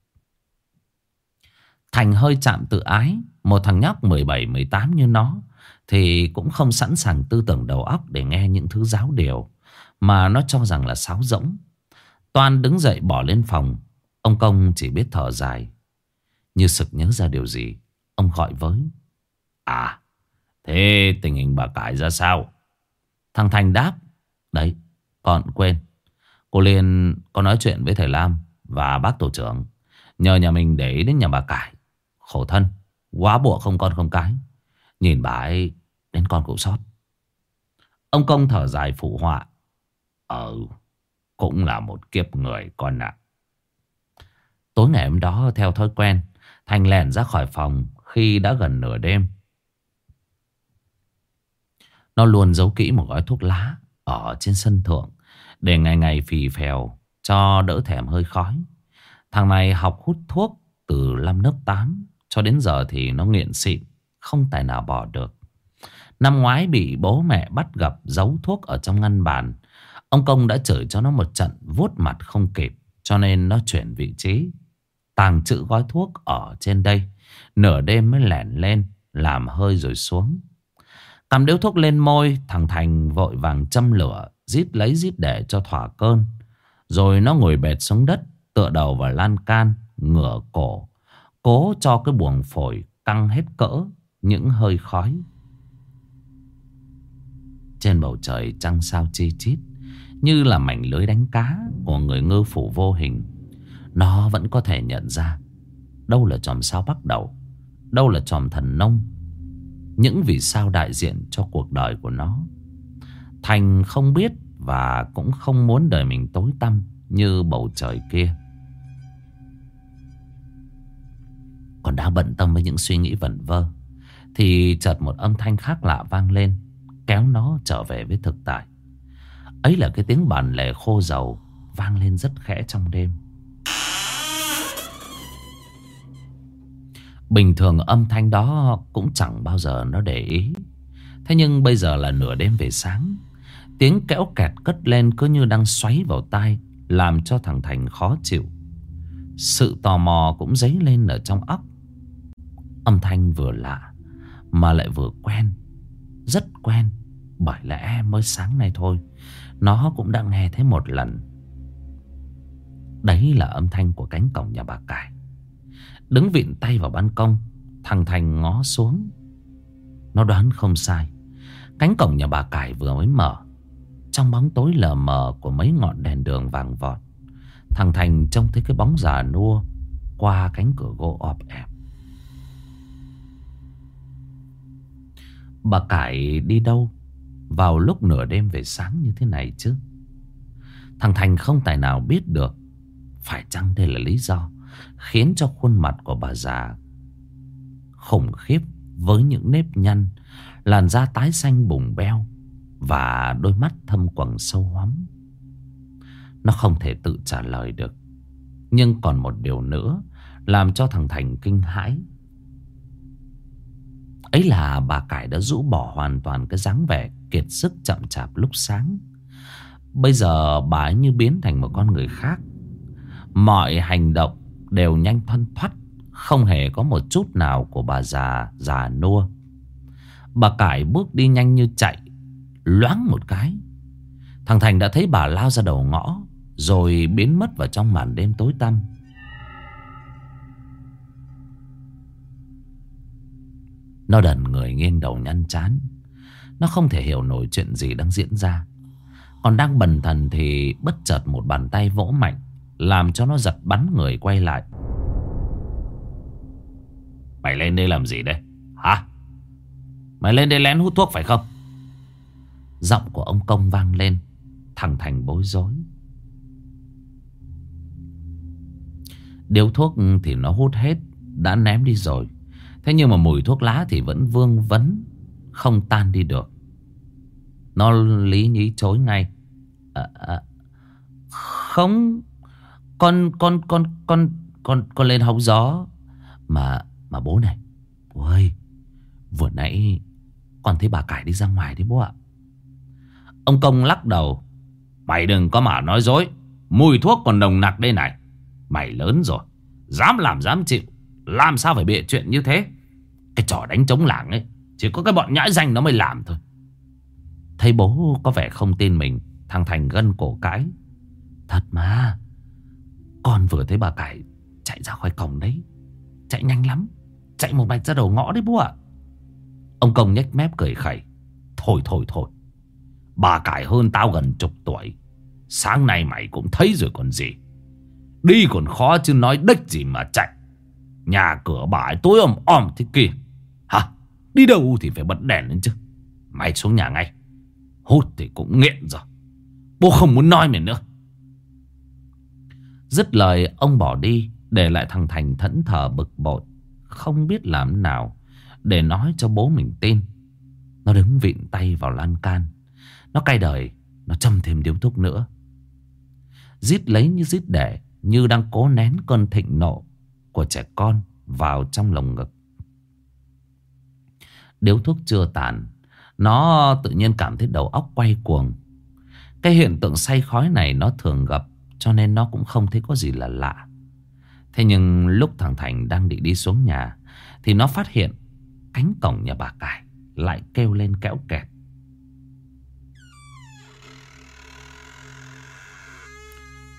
Thành hơi chạm tự ái. Một thằng nhóc 17, 18 như nó thì cũng không sẵn sàng tư tưởng đầu óc để nghe những thứ giáo điều mà nó cho rằng là sáo rỗng. Toan đứng dậy bỏ lên phòng. Ông Công chỉ biết thở dài. Như sực nhớ ra điều gì, ông gọi với: à, thế tình hình bà Cải ra sao? Thằng Thành đáp: đấy, còn quên, cô Liên có nói chuyện với thầy Lam và bác tổ trưởng, nhờ nhà mình để ý đến nhà bà Cải. Khổ thân, quá bộ không con không cái. Nhìn bà ấy đến con cũng xót. Ông Công thở dài phụ họa: cũng là một kiếp người con ạ. Tối ngày hôm đó, theo thói quen, Thành lẻn ra khỏi phòng khi đã gần nửa đêm. Nó luôn giấu kỹ một gói thuốc lá ở trên sân thượng để ngày ngày phì phèo cho đỡ thèm hơi khói. Thằng này học hút thuốc từ năm lớp 8 cho đến giờ thì nó nghiện xịn, không tài nào bỏ được. Năm ngoái bị bố mẹ bắt gặp giấu thuốc ở trong ngăn bàn. Ông Công đã chửi cho nó một trận vuốt mặt không kịp, cho nên nó chuyển vị trí, tàng trữ gói thuốc ở trên đây. Nửa đêm mới lẻn lên làm hơi rồi xuống. Cầm điếu thuốc lên môi, thằng Thành vội vàng châm lửa rít lấy rít để cho thỏa cơn. Rồi nó ngồi bệt xuống đất, tựa đầu vào lan can, ngửa cổ, cố cho cái buồng phổi căng hết cỡ những hơi khói. Trên bầu trời trăng sao chi chít, như là mảnh lưới đánh cá của người ngư phủ vô hình. Nó vẫn có thể nhận ra đâu là chòm sao bắt đầu, đâu là chòm thần nông, những vì sao đại diện cho cuộc đời của nó. Thành không biết và cũng không muốn đời mình tối tăm như bầu trời kia. Còn đang bận tâm với những suy nghĩ vẩn vơ, thì chợt một âm thanh khác lạ vang lên, kéo nó trở về với thực tại. Ấy là cái tiếng bản lề khô dầu vang lên rất khẽ trong đêm. Bình thường âm thanh đó cũng chẳng bao giờ nó để ý. Thế nhưng bây giờ là nửa đêm về sáng, tiếng kẽo kẹt cất lên cứ như đang xoáy vào tai, làm cho thằng Thành khó chịu. Sự tò mò cũng dấy lên ở trong óc. Âm thanh vừa lạ mà lại vừa quen, rất quen. Bởi lẽ mới sáng nay thôi nó cũng đã nghe thấy một lần. Đấy là âm thanh của cánh cổng nhà bà Cải. Đứng vịn tay vào ban công, thằng Thành ngó xuống. Nó đoán không sai, cánh cổng nhà bà Cải vừa mới mở. Trong bóng tối lờ mờ của mấy ngọn đèn đường vàng vọt, thằng Thành trông thấy cái bóng già nua qua cánh cửa gỗ ọp ẹp. Bà Cải đi đâu vào lúc nửa đêm về sáng như thế này chứ? Thằng Thành không tài nào biết được. Phải chăng đây là lý do khiến cho khuôn mặt của bà già khủng khiếp, với những nếp nhăn, làn da tái xanh bùng beo và đôi mắt thâm quầng sâu hoắm? Nó không thể tự trả lời được. Nhưng còn một điều nữa làm cho thằng Thành kinh hãi. Ấy là bà Cải đã rũ bỏ hoàn toàn cái dáng vẻ kiệt sức chậm chạp lúc sáng. Bây giờ bà ấy như biến thành một con người khác. Mọi hành động đều nhanh thoăn thoắt, không hề có một chút nào của bà già nua. Bà Cải bước đi nhanh như chạy. Loáng một cái, thằng Thành đã thấy bà lao ra đầu ngõ, rồi biến mất vào trong màn đêm tối tăm. Nó đần người nghiêng đầu nhăn chán. Nó không thể hiểu nổi chuyện gì đang diễn ra. Còn đang bần thần thì bất chợt một bàn tay vỗ mạnh, làm cho nó giật bắn người quay lại. Mày lên đây làm gì đây hả? Mày lên đây lén hút thuốc phải không? Giọng của ông Công vang lên. Thằng Thành bối rối. Điếu thuốc thì nó hút hết, đã ném đi rồi. Thế nhưng mà mùi thuốc lá thì vẫn vương vấn, không tan đi được. Nó lý nhí chối ngay. Không, con lên hóng gió. Mà bố này, bố ơi, vừa nãy con thấy bà Cải đi ra ngoài đấy bố ạ. Ông Công lắc đầu. Mày đừng có mà nói dối. Mùi thuốc còn nồng nặc đây này. Mày lớn rồi, dám làm dám chịu, làm sao phải bịa chuyện như thế? Cái trò đánh trống làng ấy chỉ có cái bọn nhãi danh nó mới làm thôi. Thấy bố có vẻ không tin mình, thằng Thành gân cổ cãi. Thật mà, con vừa thấy bà Cải chạy ra khỏi cổng đấy. Chạy nhanh lắm, chạy một mạch ra đầu ngõ đấy bố ạ. Ông Công nhếch mép cười khẩy. Thôi, bà Cải hơn tao gần chục tuổi. Sáng nay mày cũng thấy rồi còn gì. Đi còn khó chứ nói đếch gì mà chạy. Nhà cửa bà ấy tối om thế kia. Hả? Đi đâu thì phải bật đèn lên chứ. Mày xuống nhà ngay. Hút thì cũng nghiện rồi. Bố không muốn nói mày nữa. Dứt lời ông bỏ đi, để lại thằng Thành thẫn thờ bực bội, không biết làm nào để nói cho bố mình tin. Nó đứng vịn tay vào lan can. Nó cay đời. Nó châm thêm điếu thuốc nữa. Rít lấy như rít để, như đang cố nén cơn thịnh nộ của trẻ con vào trong lồng ngực. Điếu thuốc chưa tàn, nó tự nhiên cảm thấy đầu óc quay cuồng. Cái hiện tượng say khói này nó thường gặp, cho nên nó cũng không thấy có gì là lạ. Thế nhưng lúc thằng Thành đang định đi xuống nhà, thì nó phát hiện cánh cổng nhà bà Cải lại kêu lên kẽo kẹt.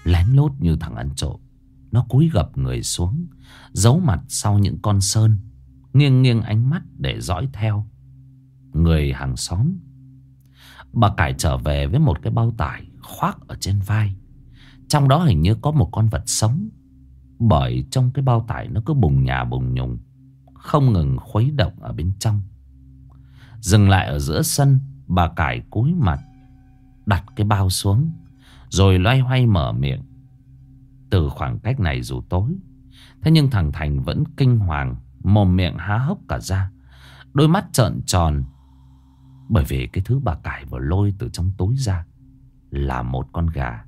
Lén lút như thằng ăn trộm, nó cúi gập người xuống, giấu mặt sau những con sơn, nghiêng nghiêng ánh mắt để dõi theo người hàng xóm. Bà Cải trở về với một cái bao tải khoác ở trên vai. Trong đó hình như có một con vật sống, bởi trong cái bao tải nó cứ bùng nhà bùng nhùng, không ngừng khuấy động ở bên trong. Dừng lại ở giữa sân, bà Cải cúi mặt đặt cái bao xuống, rồi loay hoay mở miệng. Từ khoảng cách này dù tối, thế nhưng thằng Thành vẫn kinh hoàng, mồm miệng há hốc cả ra, đôi mắt trợn tròn. Bởi vì cái thứ bà Cải vừa lôi từ trong túi ra là một con gà.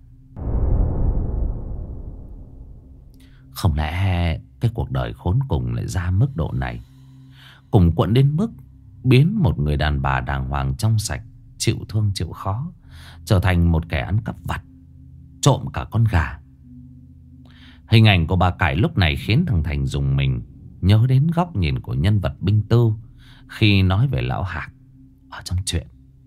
Không lẽ cái cuộc đời khốn cùng lại ra mức độ này, cùng quẫn đến mức biến một người đàn bà đàng hoàng trong sạch, chịu thương chịu khó, trở thành một kẻ ăn cắp vặt, trộm cả con gà. Hình ảnh của bà Cải lúc này khiến thằng Thành rùng mình, nhớ đến góc nhìn của nhân vật Binh Tư khi nói về lão Hạc ở trong chuyện.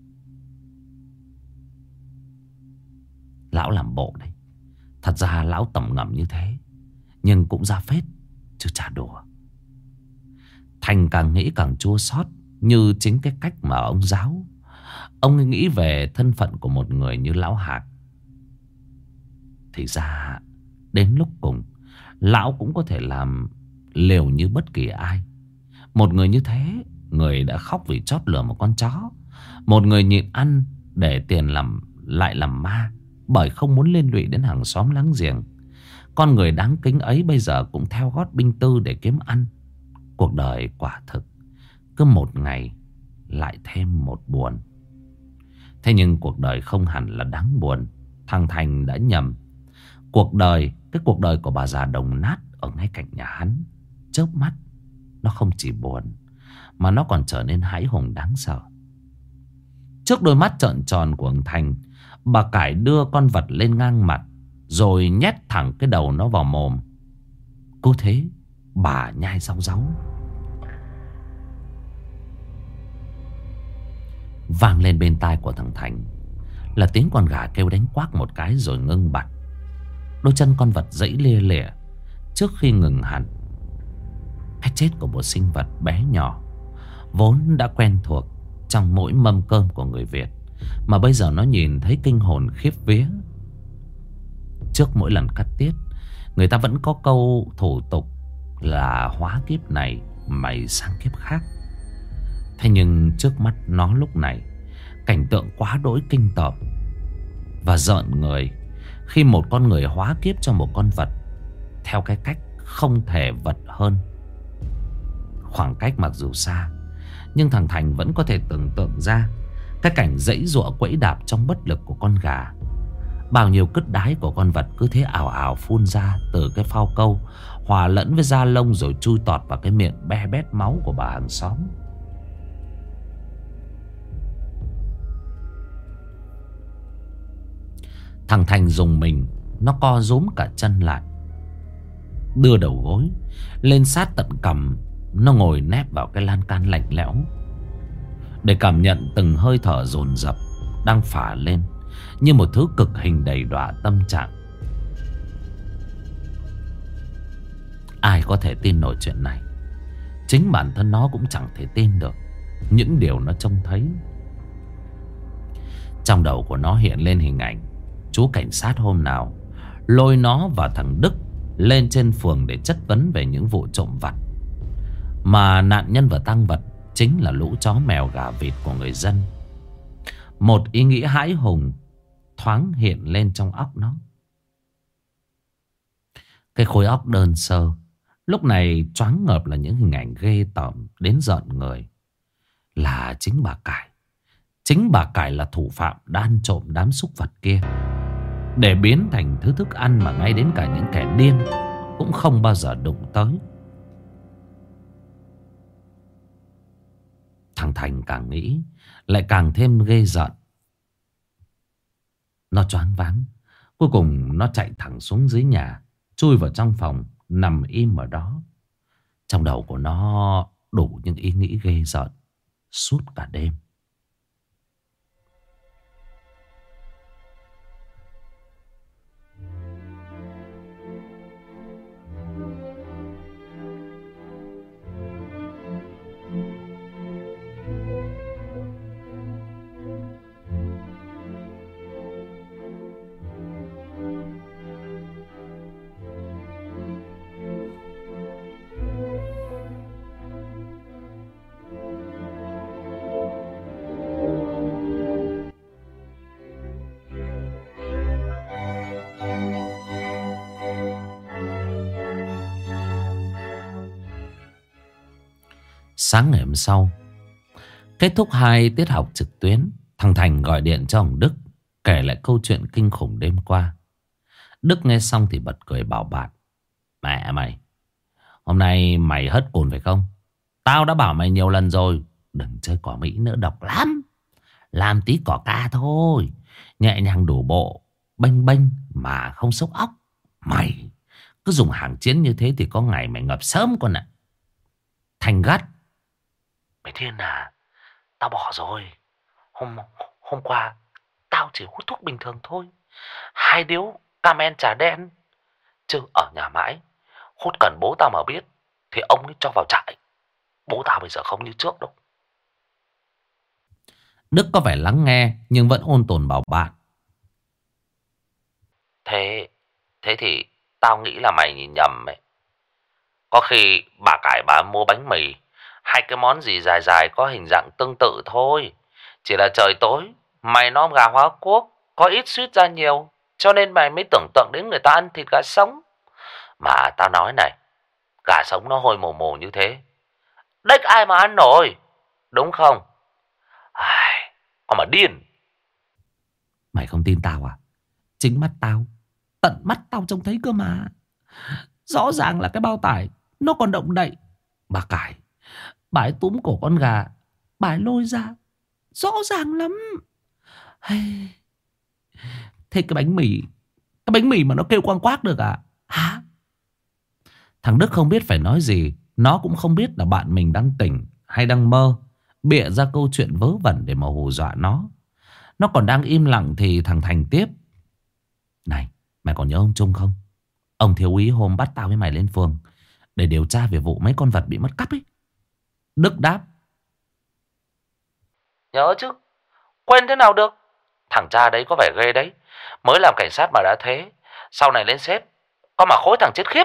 Lão làm bộ đấy, thật ra lão tầm ngầm như thế, nhưng cũng ra phết chứ chả đùa. Thành càng nghĩ càng chua xót, như chính cái cách mà ông giáo. Ông ấy nghĩ về thân phận của một người như lão Hạc. Thì ra đến lúc cùng, lão cũng có thể làm liều như bất kỳ ai. Một người như thế, người đã khóc vì chót lừa một con chó, một người nhịn ăn để tiền lại làm ma, bởi không muốn liên lụy đến hàng xóm láng giềng. Con người đáng kính ấy bây giờ cũng theo gót Binh Tư để kiếm ăn. Cuộc đời quả thực cứ một ngày lại thêm một buồn. Thế nhưng cuộc đời không hẳn là đáng buồn. Thằng Thành đã nhầm. Cái cuộc đời của bà già đồng nát ở ngay cạnh nhà hắn, chớp mắt nó không chỉ buồn, mà nó còn trở nên hãi hùng đáng sợ. Trước đôi mắt trợn tròn của ông Thành, bà Cải đưa con vật lên ngang mặt, rồi nhét thẳng cái đầu nó vào mồm. Cứ thế bà nhai rau ráu. Vang lên bên tai của thằng Thành là tiếng con gà kêu đánh quác một cái rồi ngưng bặt. Đôi chân con vật giãy lia lịa trước khi ngừng hẳn. Cái chết của một sinh vật bé nhỏ vốn đã quen thuộc trong mỗi mâm cơm của người Việt, mà bây giờ nó nhìn thấy kinh hồn khiếp vía. Trước mỗi lần cắt tiết, người ta vẫn có câu thủ tục là hóa kiếp này mày sang kiếp khác. Thế nhưng trước mắt nó lúc này, cảnh tượng quá đỗi kinh tởm và rợn người khi một con người hóa kiếp cho một con vật theo cái cách không thể vật hơn. Khoảng cách mặc dù xa, nhưng thằng Thành vẫn có thể tưởng tượng ra cái cảnh giãy giụa quẫy đạp trong bất lực của con gà. Bao nhiêu cứt đái của con vật cứ thế ào ào phun ra từ cái phao câu, hòa lẫn với da lông rồi chui tọt vào cái miệng be bét máu của bà hàng xóm. Thằng Thành rùng mình, nó co rúm cả chân lại, đưa đầu gối lên sát tận cằm. Nó ngồi nép vào cái lan can lạnh lẽo để cảm nhận từng hơi thở dồn dập đang phả lên như một thứ cực hình đầy đọa tâm trạng. Ai có thể tin nổi chuyện này? Chính bản thân nó cũng chẳng thể tin được những điều nó trông thấy. Trong đầu của nó hiện lên hình ảnh chú cảnh sát hôm nào lôi nó và thằng Đức lên trên phường để chất vấn về những vụ trộm vặt, mà nạn nhân và tang vật chính là lũ chó mèo gà vịt của người dân. Một ý nghĩ hãi hùng thoáng hiện lên trong óc nó. Cái khối óc đơn sơ lúc này choáng ngợp là những hình ảnh ghê tởm đến rợn người. Là chính bà Cải. Chính bà Cải là thủ phạm đã ăn trộm đám súc vật kia, để biến thành thứ thức ăn mà ngay đến cả những kẻ điên cũng không bao giờ đụng tới. Thằng Thành càng nghĩ lại càng thêm ghê rợn. Nó choáng váng. Cuối cùng nó chạy thẳng xuống dưới nhà, chui vào trong phòng, nằm im ở đó. Trong đầu của nó đủ những ý nghĩ ghê rợn suốt cả đêm. Sáng ngày hôm sau, kết thúc 2 tiết học trực tuyến, thằng Thành gọi điện cho ông Đức, kể lại câu chuyện kinh khủng đêm qua. Đức nghe xong thì bật cười bảo bạn: mẹ mày, hôm nay mày hất cồn phải không? Tao đã bảo mày nhiều lần rồi, đừng chơi cỏ Mỹ nữa, độc lắm. Làm tí cỏ ca thôi, nhẹ nhàng đủ bộ, bênh bênh mà không xúc óc. Mày cứ dùng hàng chiến như thế thì có ngày mày ngập sớm con ạ. Thành gắt: mày thiên à, tao bỏ rồi. Hôm qua tao chỉ hút thuốc bình thường thôi, 2 điếu Camel trà đen. Chứ ở nhà mãi, hút cần bố tao mà biết thì ông ấy cho vào trại. Bố tao bây giờ không như trước đâu. Đức có vẻ lắng nghe nhưng vẫn ôn tồn bảo bạn: Thế thì tao nghĩ là mày nhìn nhầm ấy. Có khi bà Cải bà mua bánh mì, 2 cái món gì dài dài có hình dạng tương tự thôi. Chỉ là trời tối, mày nom gà hóa quốc, có ít suýt ra nhiều, cho nên mày mới tưởng tượng đến người ta ăn thịt gà sống. Mà tao nói này, gà sống nó hôi mồ mồ như thế, đếch ai mà ăn nổi, đúng không? Ai, con mà điên. Mày không tin tao à? Chính mắt tao, tận mắt tao trông thấy cơ mà. Rõ ràng là cái bao tải nó còn động đậy. Bà Cải, bà ấy túm cổ con gà, bà ấy lôi ra, rõ ràng lắm. Hay... Thế cái bánh mì mà nó kêu quang quác được à? Hả? Thằng Đức không biết phải nói gì. Nó cũng không biết là bạn mình đang tỉnh hay đang mơ, bịa ra câu chuyện vớ vẩn để mà hù dọa nó. Nó còn đang im lặng thì thằng Thành tiếp: này, mày còn nhớ ông Trung không? Ông thiếu úy hôm bắt tao với mày lên phường để điều tra về vụ mấy con vật bị mất cắp ấy. Đức đáp: nhớ chứ, quên thế nào được. Thằng cha đấy có vẻ ghê đấy. Mới làm cảnh sát mà đã thế, sau này lên sếp có mà khối thằng chết khiếp.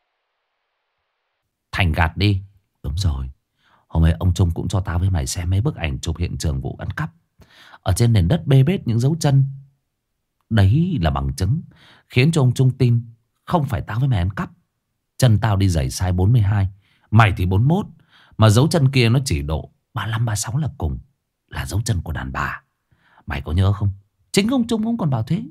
Thành gạt đi: đúng rồi, hôm ấy ông Trung cũng cho tao với mày xem mấy bức ảnh chụp hiện trường vụ ăn cắp. Ở trên nền đất bê bết những dấu chân. Đấy là bằng chứng khiến cho ông Trung tin không phải tao với mày ăn cắp. Chân tao đi giày size 42, mày thì 41, mà dấu chân kia nó chỉ độ 35, 36 là cùng, là dấu chân của đàn bà. Mày có nhớ không? Chính ông Trung ông còn bảo thế.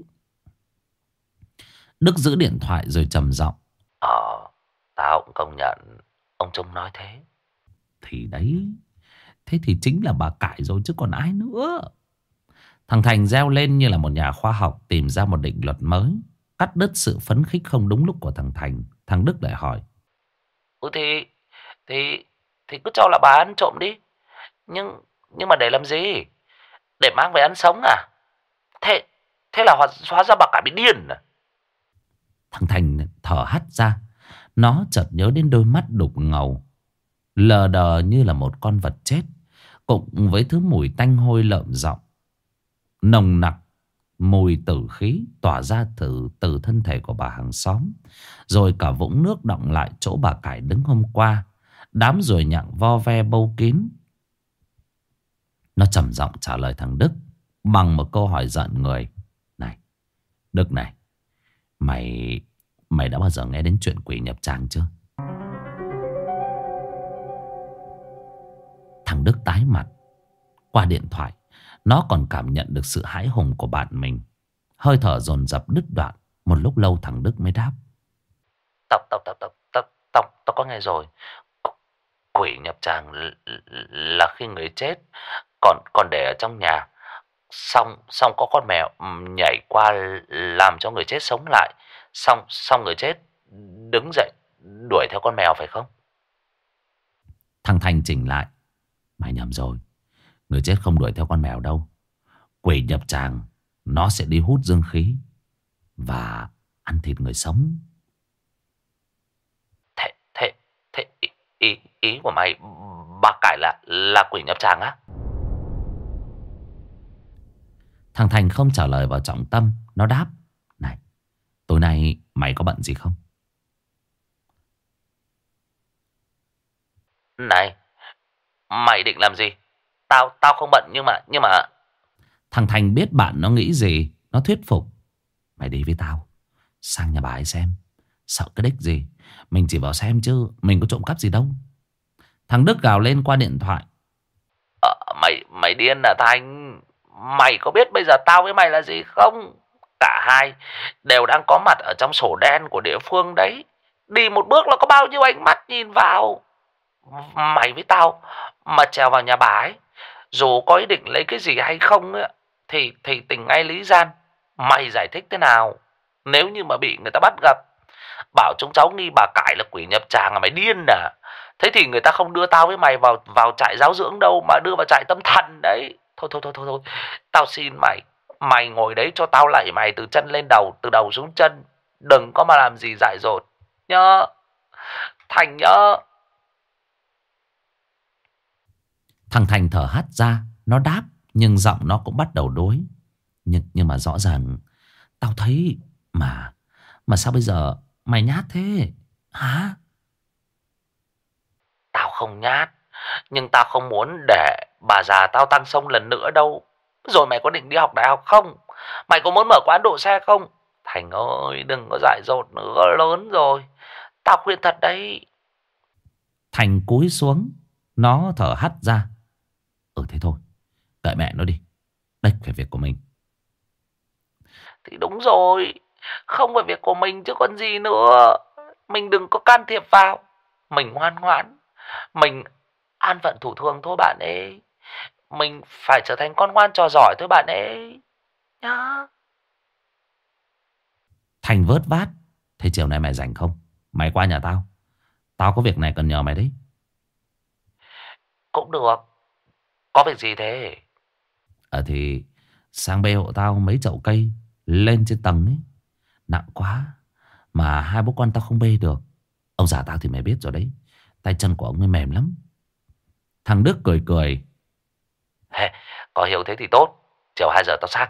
Đức giữ điện thoại rồi trầm giọng: tao cũng công nhận ông Trung nói thế. Thì đấy, thế thì chính là bà Cải rồi chứ còn ai nữa. Thằng Thành reo lên như là một nhà khoa học tìm ra một định luật mới, cắt đứt sự phấn khích không đúng lúc của thằng Thành. Thằng Đức lại hỏi: thì cứ cho là bà ăn trộm đi. Nhưng mà để làm gì? Để mang về ăn sống à? Thế là hóa ra bà Cải bị điên à? Thằng Thành thở hắt ra. Nó chợt nhớ đến đôi mắt đục ngầu lờ đờ như là một con vật chết, cùng với thứ mùi tanh hôi lợm giọng nồng nặc, mùi tử khí tỏa ra từ thân thể của bà hàng xóm, rồi cả vũng nước đọng lại chỗ bà Cải đứng hôm qua. Đám ruồi nhặng vo ve bâu kín. Nó trầm giọng trả lời thằng Đức bằng một câu hỏi giận người: này Đức này, mày đã bao giờ nghe đến chuyện quỷ nhập tràng chưa? Thằng Đức tái mặt. Qua điện thoại, nó còn cảm nhận được sự hãi hùng của bạn mình. Hơi thở dồn dập đứt đoạn. Một lúc lâu thằng Đức mới đáp: Tao có nghe rồi. Quỷ nhập tràng là khi người chết còn để ở trong nhà, xong có con mèo nhảy qua làm cho người chết sống lại, xong người chết đứng dậy đuổi theo con mèo, phải không? Thằng Thành chỉnh lại: mày nhầm rồi, người chết không đuổi theo con mèo đâu. Quỷ nhập tràng nó sẽ đi hút dương khí và ăn thịt người sống. Thế ý của mày, bà Cải là quỷ nhập tràng á? Thằng Thành không trả lời vào trọng tâm. Nó đáp: này, tối nay mày có bận gì không? Này, mày định làm gì? Tao không bận nhưng mà... Thằng Thành biết bạn nó nghĩ gì. Nó thuyết phục: mày đi với tao sang nhà bà ấy xem. Sợ cái đích gì? Mình chỉ vào xem chứ mình có trộm cắp gì đâu. Thằng Đức gào lên qua điện thoại. Mày điên à Thành? Mày có biết bây giờ tao với mày là gì không? Cả hai đều đang có mặt ở trong sổ đen của địa phương đấy. Đi một bước là có bao nhiêu ánh mắt nhìn vào. Mày với tao mà trèo vào nhà bà ấy, dù có ý định lấy cái gì hay không ấy, thì tình ngay lý gian. Mày giải thích thế nào? Nếu như mà bị người ta bắt gặp, bảo chúng cháu nghi bà Cải là quỷ nhập tràng, là mày điên à? Thế thì người ta không đưa tao với mày vào trại giáo dưỡng đâu, mà đưa vào trại tâm thần đấy. Thôi, tao xin mày, mày ngồi đấy cho tao lạy mày từ chân lên đầu, từ đầu xuống chân, đừng có mà làm gì dại dột nhớ, Thành nhớ. Thằng Thành thở hắt ra, nó đáp, nhưng giọng nó cũng bắt đầu đối. Nhưng mà rõ ràng tao thấy mà sao bây giờ mày nhát thế hả? Tao không nhát, nhưng tao không muốn để bà già tao tăng sông lần nữa đâu. Rồi mày có định đi học đại học không? Mày có muốn mở quán độ xe không? Thành ơi, đừng có dại dột nữa, lớn rồi. Tao khuyên thật đấy. Thành cúi xuống, nó thở hắt ra. Thế thôi, đợi mẹ nó đi, đây phải việc của mình. Thì đúng rồi, không phải việc của mình chứ còn gì nữa. Mình đừng có can thiệp vào. Mình ngoan ngoãn, mình an phận thủ thường thôi bạn ấy. Mình phải trở thành con ngoan trò giỏi thôi bạn ấy nhá. Thành vớt vát. Thế chiều nay mày rảnh không? Mày qua nhà tao, tao có việc này cần nhờ mày đấy. Cũng được. Có việc gì thế? Thì sang bê hộ tao mấy chậu cây lên trên tầng ấy, nặng quá mà hai bố con tao không bê được. Ông già tao thì mày biết rồi đấy, tay chân của ông ấy mềm lắm. Thằng Đức cười cười. Có hiểu thế thì tốt. Chiều 2 giờ tao sang.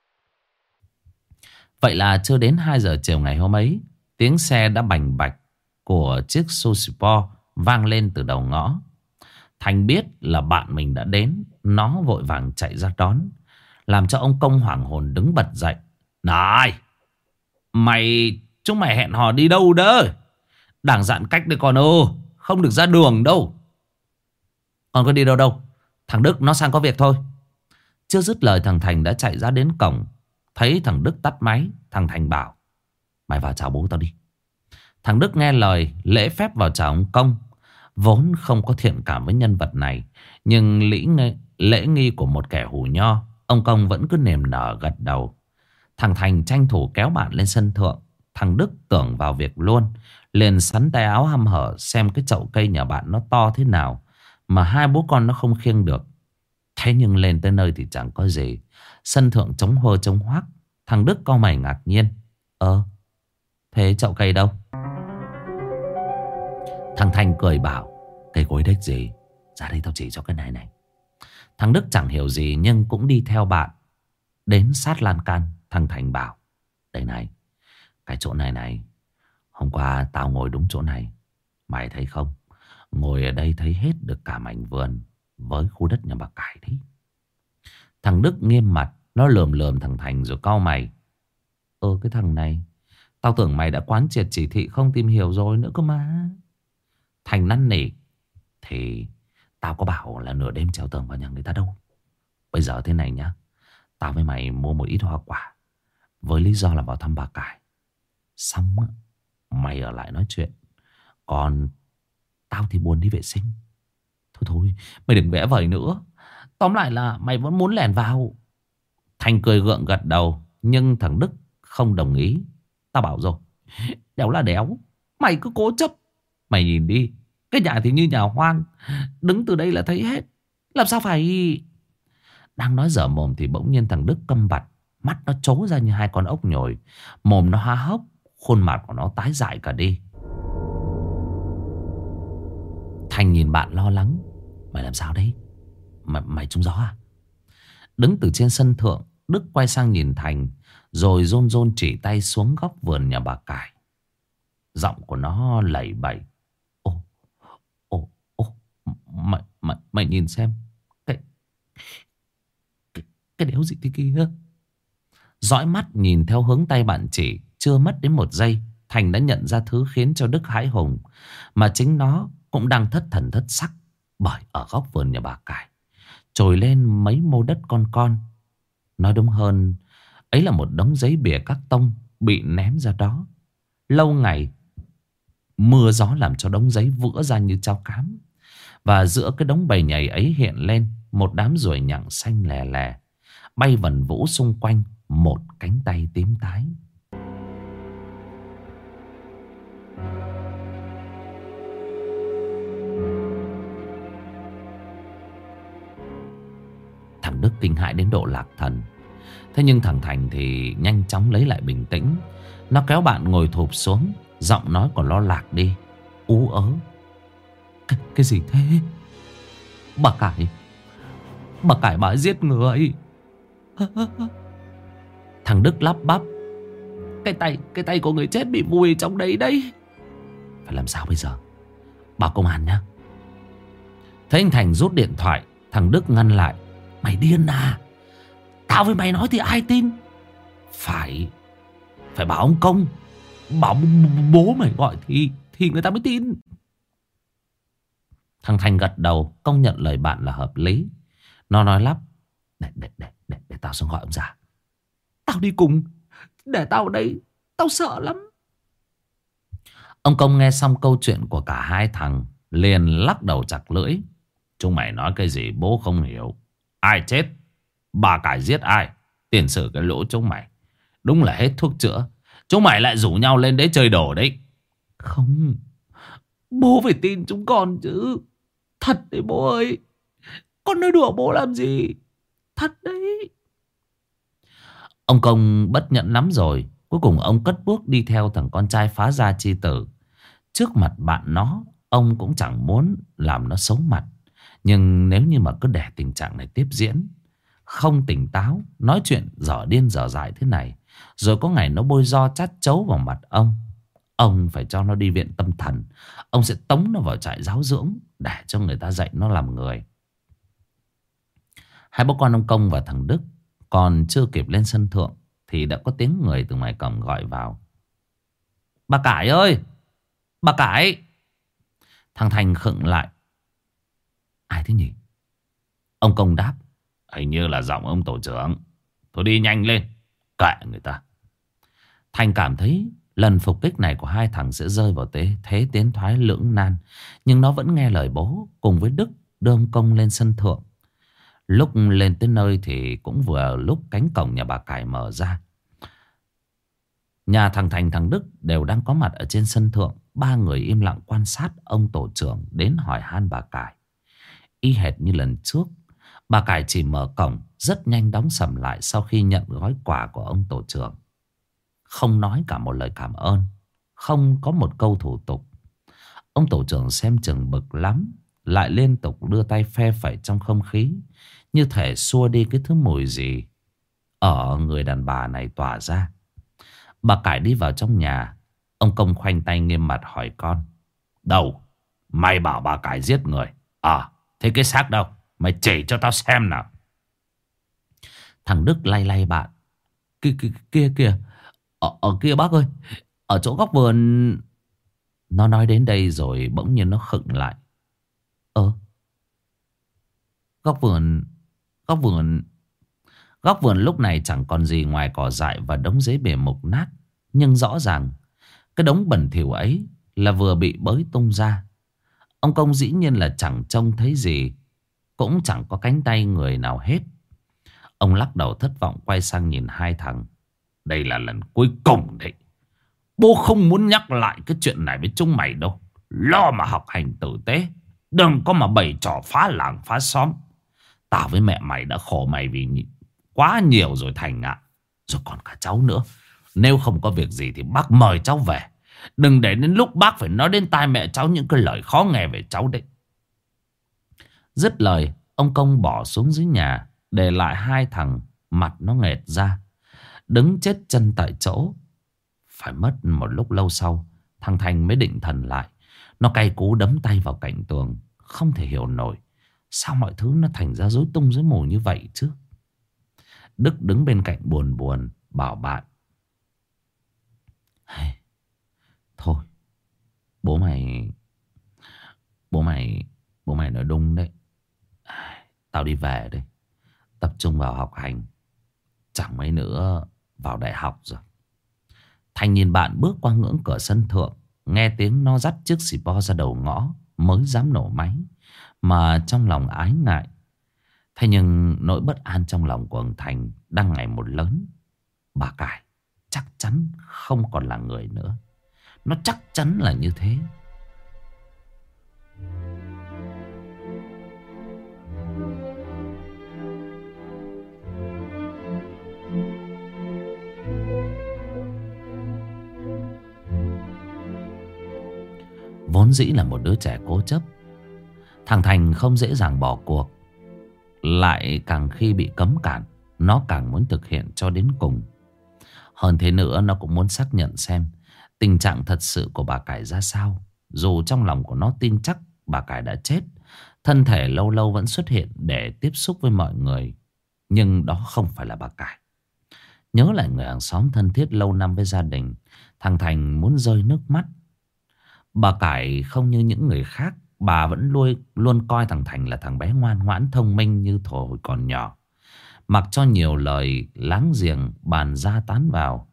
Vậy là chưa đến 2 giờ chiều ngày hôm ấy, tiếng xe đã bành bạch của chiếc Super vang lên từ đầu ngõ. Thành biết là bạn mình đã đến, nó vội vàng chạy ra đón, làm cho ông Công hoảng hồn đứng bật dậy. Này, chúng mày hẹn hò đi đâu đó? Đảng giãn cách đấy con ơi, không được ra đường đâu. Còn có đi đâu đâu, thằng Đức nó sang có việc thôi. Chưa dứt lời thằng Thành đã chạy ra đến cổng. Thấy thằng Đức tắt máy, thằng Thành bảo: mày vào chào bố tao đi. Thằng Đức nghe lời lễ phép vào chào ông Công. Vốn không có thiện cảm với nhân vật này, nhưng lễ nghi của một kẻ hủ nho, ông Công vẫn cứ niềm nở gật đầu. Thằng Thành tranh thủ kéo bạn lên sân thượng. Thằng Đức tưởng vào việc luôn, liền sắn tay áo hăm hở xem cái chậu cây nhà bạn nó to thế nào mà hai bố con nó không khiêng được. Thế nhưng lên tới nơi thì chẳng có gì. Sân thượng trống hơ trống hoác. Thằng Đức cau mày ngạc nhiên. Thế chậu cây đâu? Thằng Thành cười bảo: cây cối đếch gì, ra đây tao chỉ cho cái này này. Thằng Đức chẳng hiểu gì nhưng cũng đi theo bạn. Đến sát lan can, thằng Thành bảo: đây này, cái chỗ này này, hôm qua tao ngồi đúng chỗ này, mày thấy không? Ngồi ở đây thấy hết được cả mảnh vườn với khu đất nhà bà Cải đấy. Thằng Đức nghiêm mặt, nó lườm lườm thằng Thành rồi cau mày. Cái thằng này, tao tưởng mày đã quán triệt chỉ thị không tìm hiểu rồi nữa cơ mà. Thành năn nỉ: thì tao có bảo là nửa đêm trèo tường vào nhà người ta đâu. Bây giờ thế này nhá, tao với mày mua một ít hoa quả với lý do là vào thăm bà Cải. Xong á, mày ở lại nói chuyện, còn tao thì buồn đi vệ sinh. Thôi, mày đừng vẽ vời nữa. Tóm lại là mày vẫn muốn lẻn vào. Thành cười gượng gật đầu, nhưng thằng Đức không đồng ý. Tao bảo rồi, đéo là đéo, mày cứ cố chấp. Mày nhìn đi, cái nhà thì như nhà hoang, đứng từ đây là thấy hết, làm sao phải. Đang nói dở mồm thì bỗng nhiên thằng Đức câm bặt. Mắt nó trố ra như hai con ốc nhồi, mồm nó há hốc, khuôn mặt của nó tái dại cả đi. Thành nhìn bạn lo lắng: mày làm sao đấy? Mày trúng gió à? Đứng từ trên sân thượng, Đức quay sang nhìn Thành, rồi rôn rôn chỉ tay xuống góc vườn nhà bà Cải. Giọng của nó lẩy bẩy: Ồ, mày nhìn xem, cái đéo gì thế kia. Dõi mắt nhìn theo hướng tay bạn chỉ, chưa mất đến một giây, Thành đã nhận ra thứ khiến cho Đức hãi hùng, mà chính nó cũng đang thất thần thất sắc. Bởi ở góc vườn nhà bà Cải trồi lên mấy mô đất con. Nói đúng hơn, ấy là một đống giấy bìa các tông bị ném ra đó. Lâu ngày mưa gió làm cho đống giấy vữa ra như chao cám. Và giữa cái đống bầy nhầy ấy hiện lên một đám ruồi nhặng xanh lè lè, bay vần vũ xung quanh một cánh tay tím tái. Thằng Đức kinh hãi đến độ lạc thần. Thế nhưng thằng Thành thì nhanh chóng lấy lại bình tĩnh. Nó kéo bạn ngồi thụp xuống, giọng nói còn lo lạc đi, ú ớ. Cái gì thế? Bà Cải bà ấy giết người. Thằng Đức lắp bắp. Cái tay của người chết bị vùi trong đấy đấy. Phải làm sao bây giờ? Báo công an nhá. Thấy anh Thành rút điện thoại, thằng Đức ngăn lại. Mày điên à? Tao với mày nói thì ai tin? Phải bảo ông Công, bảo bố mày gọi thì người ta mới tin. Thằng Thành gật đầu công nhận lời bạn là hợp lý. Nó nói lắp. Để tao xuống gọi ông già. Tao đi cùng. Để tao ở đây, tao sợ lắm. Ông Công nghe xong câu chuyện của cả hai thằng liền lắc đầu chặt lưỡi. Chúng mày nói cái gì bố không hiểu. Ai chết, bà Cải giết ai, tiền sử cái lỗ chúng mày. Đúng là hết thuốc chữa. Chúng mày lại rủ nhau lên đấy chơi đổ đấy. Không, bố phải tin chúng con chứ. Thật đấy bố ơi. Con nói đùa bố làm gì. Thật đấy. Ông Công bất nhẫn lắm rồi. Cuối cùng ông cất bước đi theo thằng con trai phá gia chi tử. Trước mặt bạn nó, ông cũng chẳng muốn làm nó xấu mặt. Nhưng nếu như mà cứ để tình trạng này tiếp diễn, không tỉnh táo, nói chuyện dở điên dở dại thế này, rồi có ngày nó bôi ro chát chấu vào mặt ông phải cho nó đi viện tâm thần. Ông sẽ tống nó vào trại giáo dưỡng để cho người ta dạy nó làm người. Hai bố con ông Công và thằng Đức còn chưa kịp lên sân thượng thì đã có tiếng người từ ngoài cổng gọi vào. Bà Cải ơi! Bà Cải! Thằng Thành khựng lại. Ai thế nhỉ? Ông Công đáp. Hình như là giọng ông tổ trưởng. Thôi đi nhanh lên, kệ người ta. Thành cảm thấy lần phục kích này của hai thằng sẽ rơi vào thế tiến thoái lưỡng nan. Nhưng nó vẫn nghe lời bố, cùng với Đức đưa ông Công lên sân thượng. Lúc lên tới nơi thì cũng vừa lúc cánh cổng nhà bà Cải mở ra. Nhà thằng Thành, thằng Đức đều đang có mặt ở trên sân thượng. Ba người im lặng quan sát ông tổ trưởng đến hỏi han bà Cải. Y hệt như lần trước, bà Cải chỉ mở cổng, rất nhanh đóng sầm lại sau khi nhận gói quà của ông tổ trưởng. Không nói cả một lời cảm ơn, không có một câu thủ tục. Ông tổ trưởng xem chừng bực lắm, lại liên tục đưa tay phe phẩy trong không khí, như thể xua đi cái thứ mùi gì ở người đàn bà này tỏa ra. Bà Cải đi vào trong nhà. Ông Công khoanh tay nghiêm mặt hỏi con. Đâu? Mày bảo bà Cải giết người. Thế cái xác đâu? Mày chỉ cho tao xem nào. Thằng Đức lay lay bạn. Kia kìa. Ở kia bác ơi. Ở chỗ góc vườn. Nó nói đến đây rồi bỗng nhiên nó khựng lại. Góc vườn. Góc vườn lúc này chẳng còn gì ngoài cỏ dại và đống giấy bìa mục nát. Nhưng rõ ràng cái đống bẩn thỉu ấy là vừa bị bới tung ra. Ông Công dĩ nhiên là chẳng trông thấy gì, cũng chẳng có cánh tay người nào hết. Ông lắc đầu thất vọng quay sang nhìn hai thằng. Đây là lần cuối cùng đấy. Bố không muốn nhắc lại cái chuyện này với chúng mày đâu. Lo mà học hành tử tế, đừng có mà bày trò phá làng phá xóm. Tao với mẹ mày đã khổ mày vì quá nhiều rồi Thành ạ. Rồi còn cả cháu nữa. Nếu không có việc gì thì bác mời cháu về. Đừng để đến lúc bác phải nói đến tai mẹ cháu những cái lời khó nghe về cháu đấy. Dứt lời, ông Công bỏ xuống dưới nhà, để lại hai thằng mặt nó nghệt ra, đứng chết chân tại chỗ. Phải mất một lúc lâu sau, thằng Thành mới định thần lại. Nó cay cú đấm tay vào cạnh tường, không thể hiểu nổi sao mọi thứ nó thành ra rối tung rối mù như vậy chứ. Đức đứng bên cạnh buồn buồn bảo bạn. Thôi, bố mày nói đúng đấy. Tao đi về đây. Tập trung vào học hành. Chẳng mấy nữa vào đại học rồi. Thành nhìn bạn bước qua ngưỡng cửa sân thượng. Nghe tiếng nó dắt chiếc xì po ra đầu ngõ. Mới dám nổ máy. Mà trong lòng ái ngại. Thế nhưng nỗi bất an trong lòng của ông Thành đang ngày một lớn. Bà Cải chắc chắn không còn là người nữa. Nó chắc chắn là như thế. Vốn dĩ là một đứa trẻ cố chấp, thằng Thành không dễ dàng bỏ cuộc. Lại càng khi bị cấm cản, nó càng muốn thực hiện cho đến cùng. Hơn thế nữa, nó cũng muốn xác nhận xem tình trạng thật sự của bà Cải ra sao. Dù trong lòng của nó tin chắc bà Cải đã chết, thân thể lâu lâu vẫn xuất hiện để tiếp xúc với mọi người, nhưng đó không phải là bà Cải. Nhớ lại người hàng xóm thân thiết lâu năm với gia đình, thằng Thành muốn rơi nước mắt. Bà Cải không như những người khác. Bà vẫn luôn coi thằng Thành là thằng bé ngoan ngoãn thông minh như hồi còn nhỏ. Mặc cho nhiều lời láng giềng bàn ra tán vào,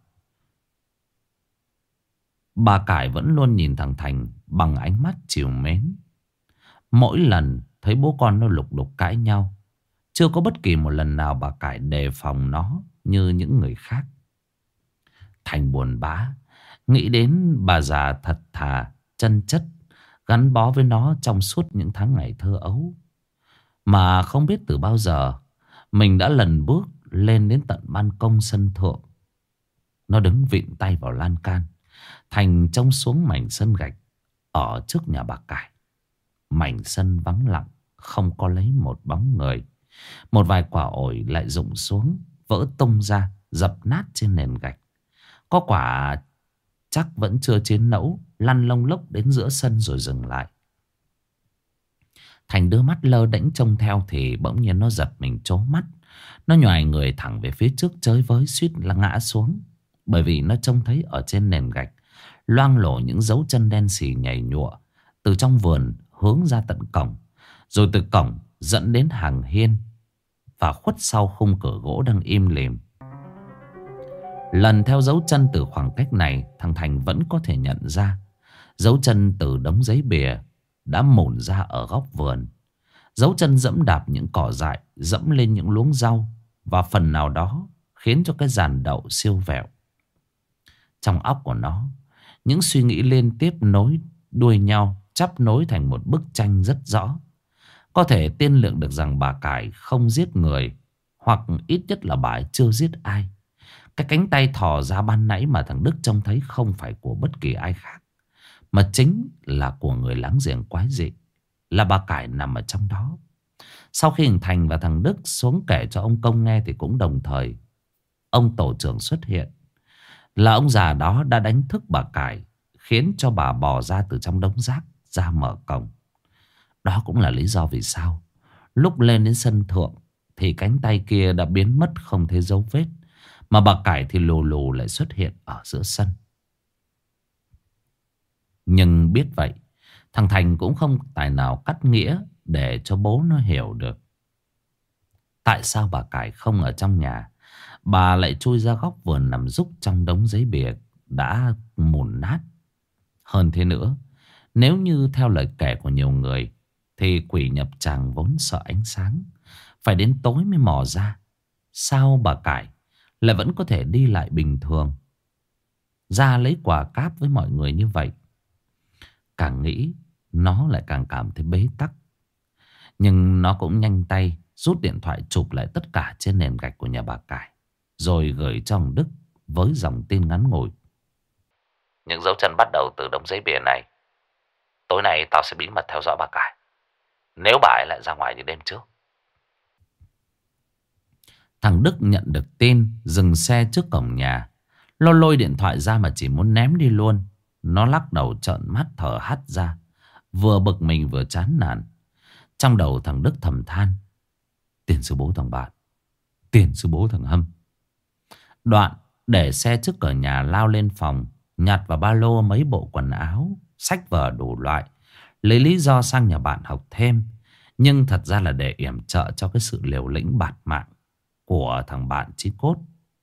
bà Cải vẫn luôn nhìn thằng Thành bằng ánh mắt trìu mến. Mỗi lần thấy bố con nó lục đục cãi nhau, chưa có bất kỳ một lần nào bà Cải đề phòng nó như những người khác. Thành buồn bã, nghĩ đến bà già thật thà, chân chất, gắn bó với nó trong suốt những tháng ngày thơ ấu. Mà không biết từ bao giờ mình đã lần bước lên đến tận ban công sân thượng. Nó đứng vịn tay vào lan can. Thành trông xuống mảnh sân gạch ở trước nhà bà Cải. Mảnh sân vắng lặng, không có lấy một bóng người. Một vài quả ổi lại rụng xuống, vỡ tung ra, dập nát trên nền gạch. Có quả chắc vẫn chưa chín nẫu, lăn lông lốc đến giữa sân rồi dừng lại. Thành đưa mắt lơ đễnh trông theo thì bỗng nhiên nó giật mình trố mắt. Nó nhoài người thẳng về phía trước chới với, suýt là ngã xuống. Bởi vì nó trông thấy ở trên nền gạch loang lổ những dấu chân đen xì nhảy nhụa từ trong vườn hướng ra tận cổng, rồi từ cổng dẫn đến hàng hiên và khuất sau khung cửa gỗ đang im lìm. Lần theo dấu chân từ khoảng cách này, thằng Thành vẫn có thể nhận ra dấu chân từ đống giấy bìa đã mồn ra ở góc vườn. Dấu chân dẫm đạp những cỏ dại, dẫm lên những luống rau, và phần nào đó khiến cho cái giàn đậu siêu vẹo. Trong óc của nó, những suy nghĩ liên tiếp nối đuôi nhau, chắp nối thành một bức tranh rất rõ. Có thể tiên lượng được rằng bà Cải không giết người, hoặc ít nhất là bà ấy chưa giết ai. Cái cánh tay thò ra ban nãy mà thằng Đức trông thấy không phải của bất kỳ ai khác, mà chính là của người láng giềng quái dị, là bà Cải nằm ở trong đó. Sau khi Thành và thằng Đức xuống kể cho ông Công nghe thì cũng đồng thời ông tổ trưởng xuất hiện. Là ông già đó đã đánh thức bà Cải, khiến cho bà bò ra từ trong đống rác ra mở cổng. Đó cũng là lý do vì sao lúc lên đến sân thượng thì cánh tay kia đã biến mất không thấy dấu vết, mà bà Cải thì lù lù lại xuất hiện ở giữa sân. Nhưng biết vậy, thằng Thành cũng không tài nào cắt nghĩa để cho bố nó hiểu được tại sao bà Cải không ở trong nhà. Bà lại chui ra góc vườn nằm rúc trong đống giấy bìa đã mùn nát. Hơn thế nữa, nếu như theo lời kể của nhiều người thì quỷ nhập tràng vốn sợ ánh sáng, phải đến tối mới mò ra. Sao bà Cải lại vẫn có thể đi lại bình thường, ra lấy quà cáp với mọi người như vậy? Càng nghĩ nó lại càng cảm thấy bế tắc. Nhưng nó cũng nhanh tay rút điện thoại chụp lại tất cả trên nền gạch của nhà bà Cải, rồi gửi cho ông Đức với dòng tin ngắn ngủi: Những dấu chân bắt đầu từ đống giấy bìa này. Tối nay tao sẽ bí mật theo dõi bà Cải, nếu bà ấy lại ra ngoài như đêm trước. Thằng Đức nhận được tin, dừng xe trước cổng nhà. Nó lôi điện thoại ra mà chỉ muốn ném đi luôn. Nó lắc đầu trợn mắt thở hắt ra, vừa bực mình vừa chán nản. Trong đầu thằng Đức thầm than: tiền sư bố thằng Bạn, tiền sư bố thằng Hâm. Đoạn để xe trước cửa nhà, lao lên phòng, nhặt vào ba lô mấy bộ quần áo, sách vở đủ loại, lấy lý do sang nhà bạn học thêm. Nhưng thật ra là để yểm trợ cho cái sự liều lĩnh bạt mạng của thằng bạn chí cốt.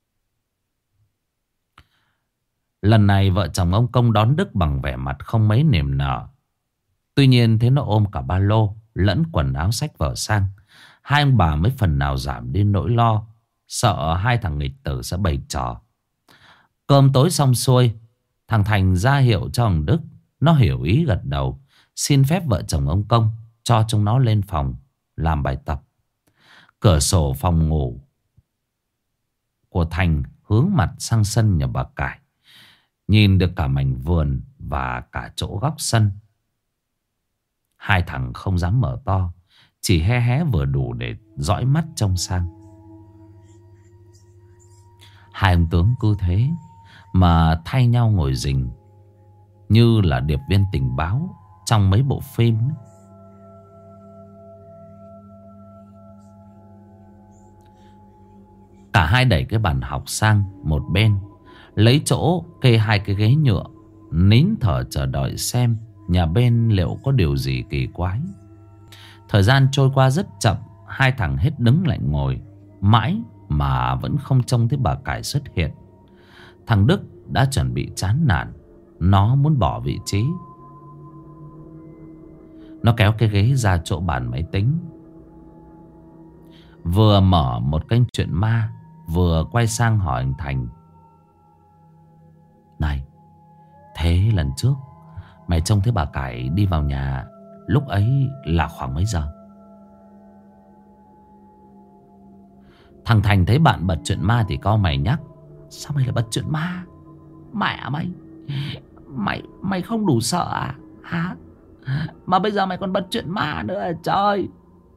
Lần này vợ chồng ông Công đón Đức bằng vẻ mặt không mấy niềm nở. Tuy nhiên thế nó ôm cả ba lô lẫn quần áo sách vở sang. Hai ông bà mới phần nào giảm đi nỗi lo, sợ hai thằng nghịch tử sẽ bày trò. Cơm tối xong xuôi, thằng Thành ra hiệu cho thằng Đức. Nó hiểu ý gật đầu, xin phép vợ chồng ông Công cho chúng nó lên phòng làm bài tập. Cửa sổ phòng ngủ của Thành hướng mặt sang sân nhà bà Cải, nhìn được cả mảnh vườn và cả chỗ góc sân. Hai thằng không dám mở to, chỉ hé hé vừa đủ để dõi mắt trông sang. Hai ông tướng cứ thế mà thay nhau ngồi rình, như là điệp viên tình báo trong mấy bộ phim ấy. Cả hai đẩy cái bàn học sang một bên, lấy chỗ kê hai cái ghế nhựa, nín thở chờ đợi xem nhà bên liệu có điều gì kỳ quái. Thời gian trôi qua rất chậm. Hai thằng hết đứng lại ngồi mãi mà vẫn không trông thấy bà Cải xuất hiện. Thằng Đức đã chuẩn bị chán nản, nó muốn bỏ vị trí. Nó kéo cái ghế ra chỗ bàn máy tính, vừa mở một kênh chuyện ma, vừa quay sang hỏi anh Thành: "Này, thế lần trước mày trông thấy bà Cải đi vào nhà lúc ấy là khoảng mấy giờ?" Thằng Thành thấy bạn bật chuyện ma thì cau mày nhắc: "Sao mày lại bật chuyện ma? Mẹ mày không đủ sợ à? Hả? Mà bây giờ mày còn bật chuyện ma nữa à trời?"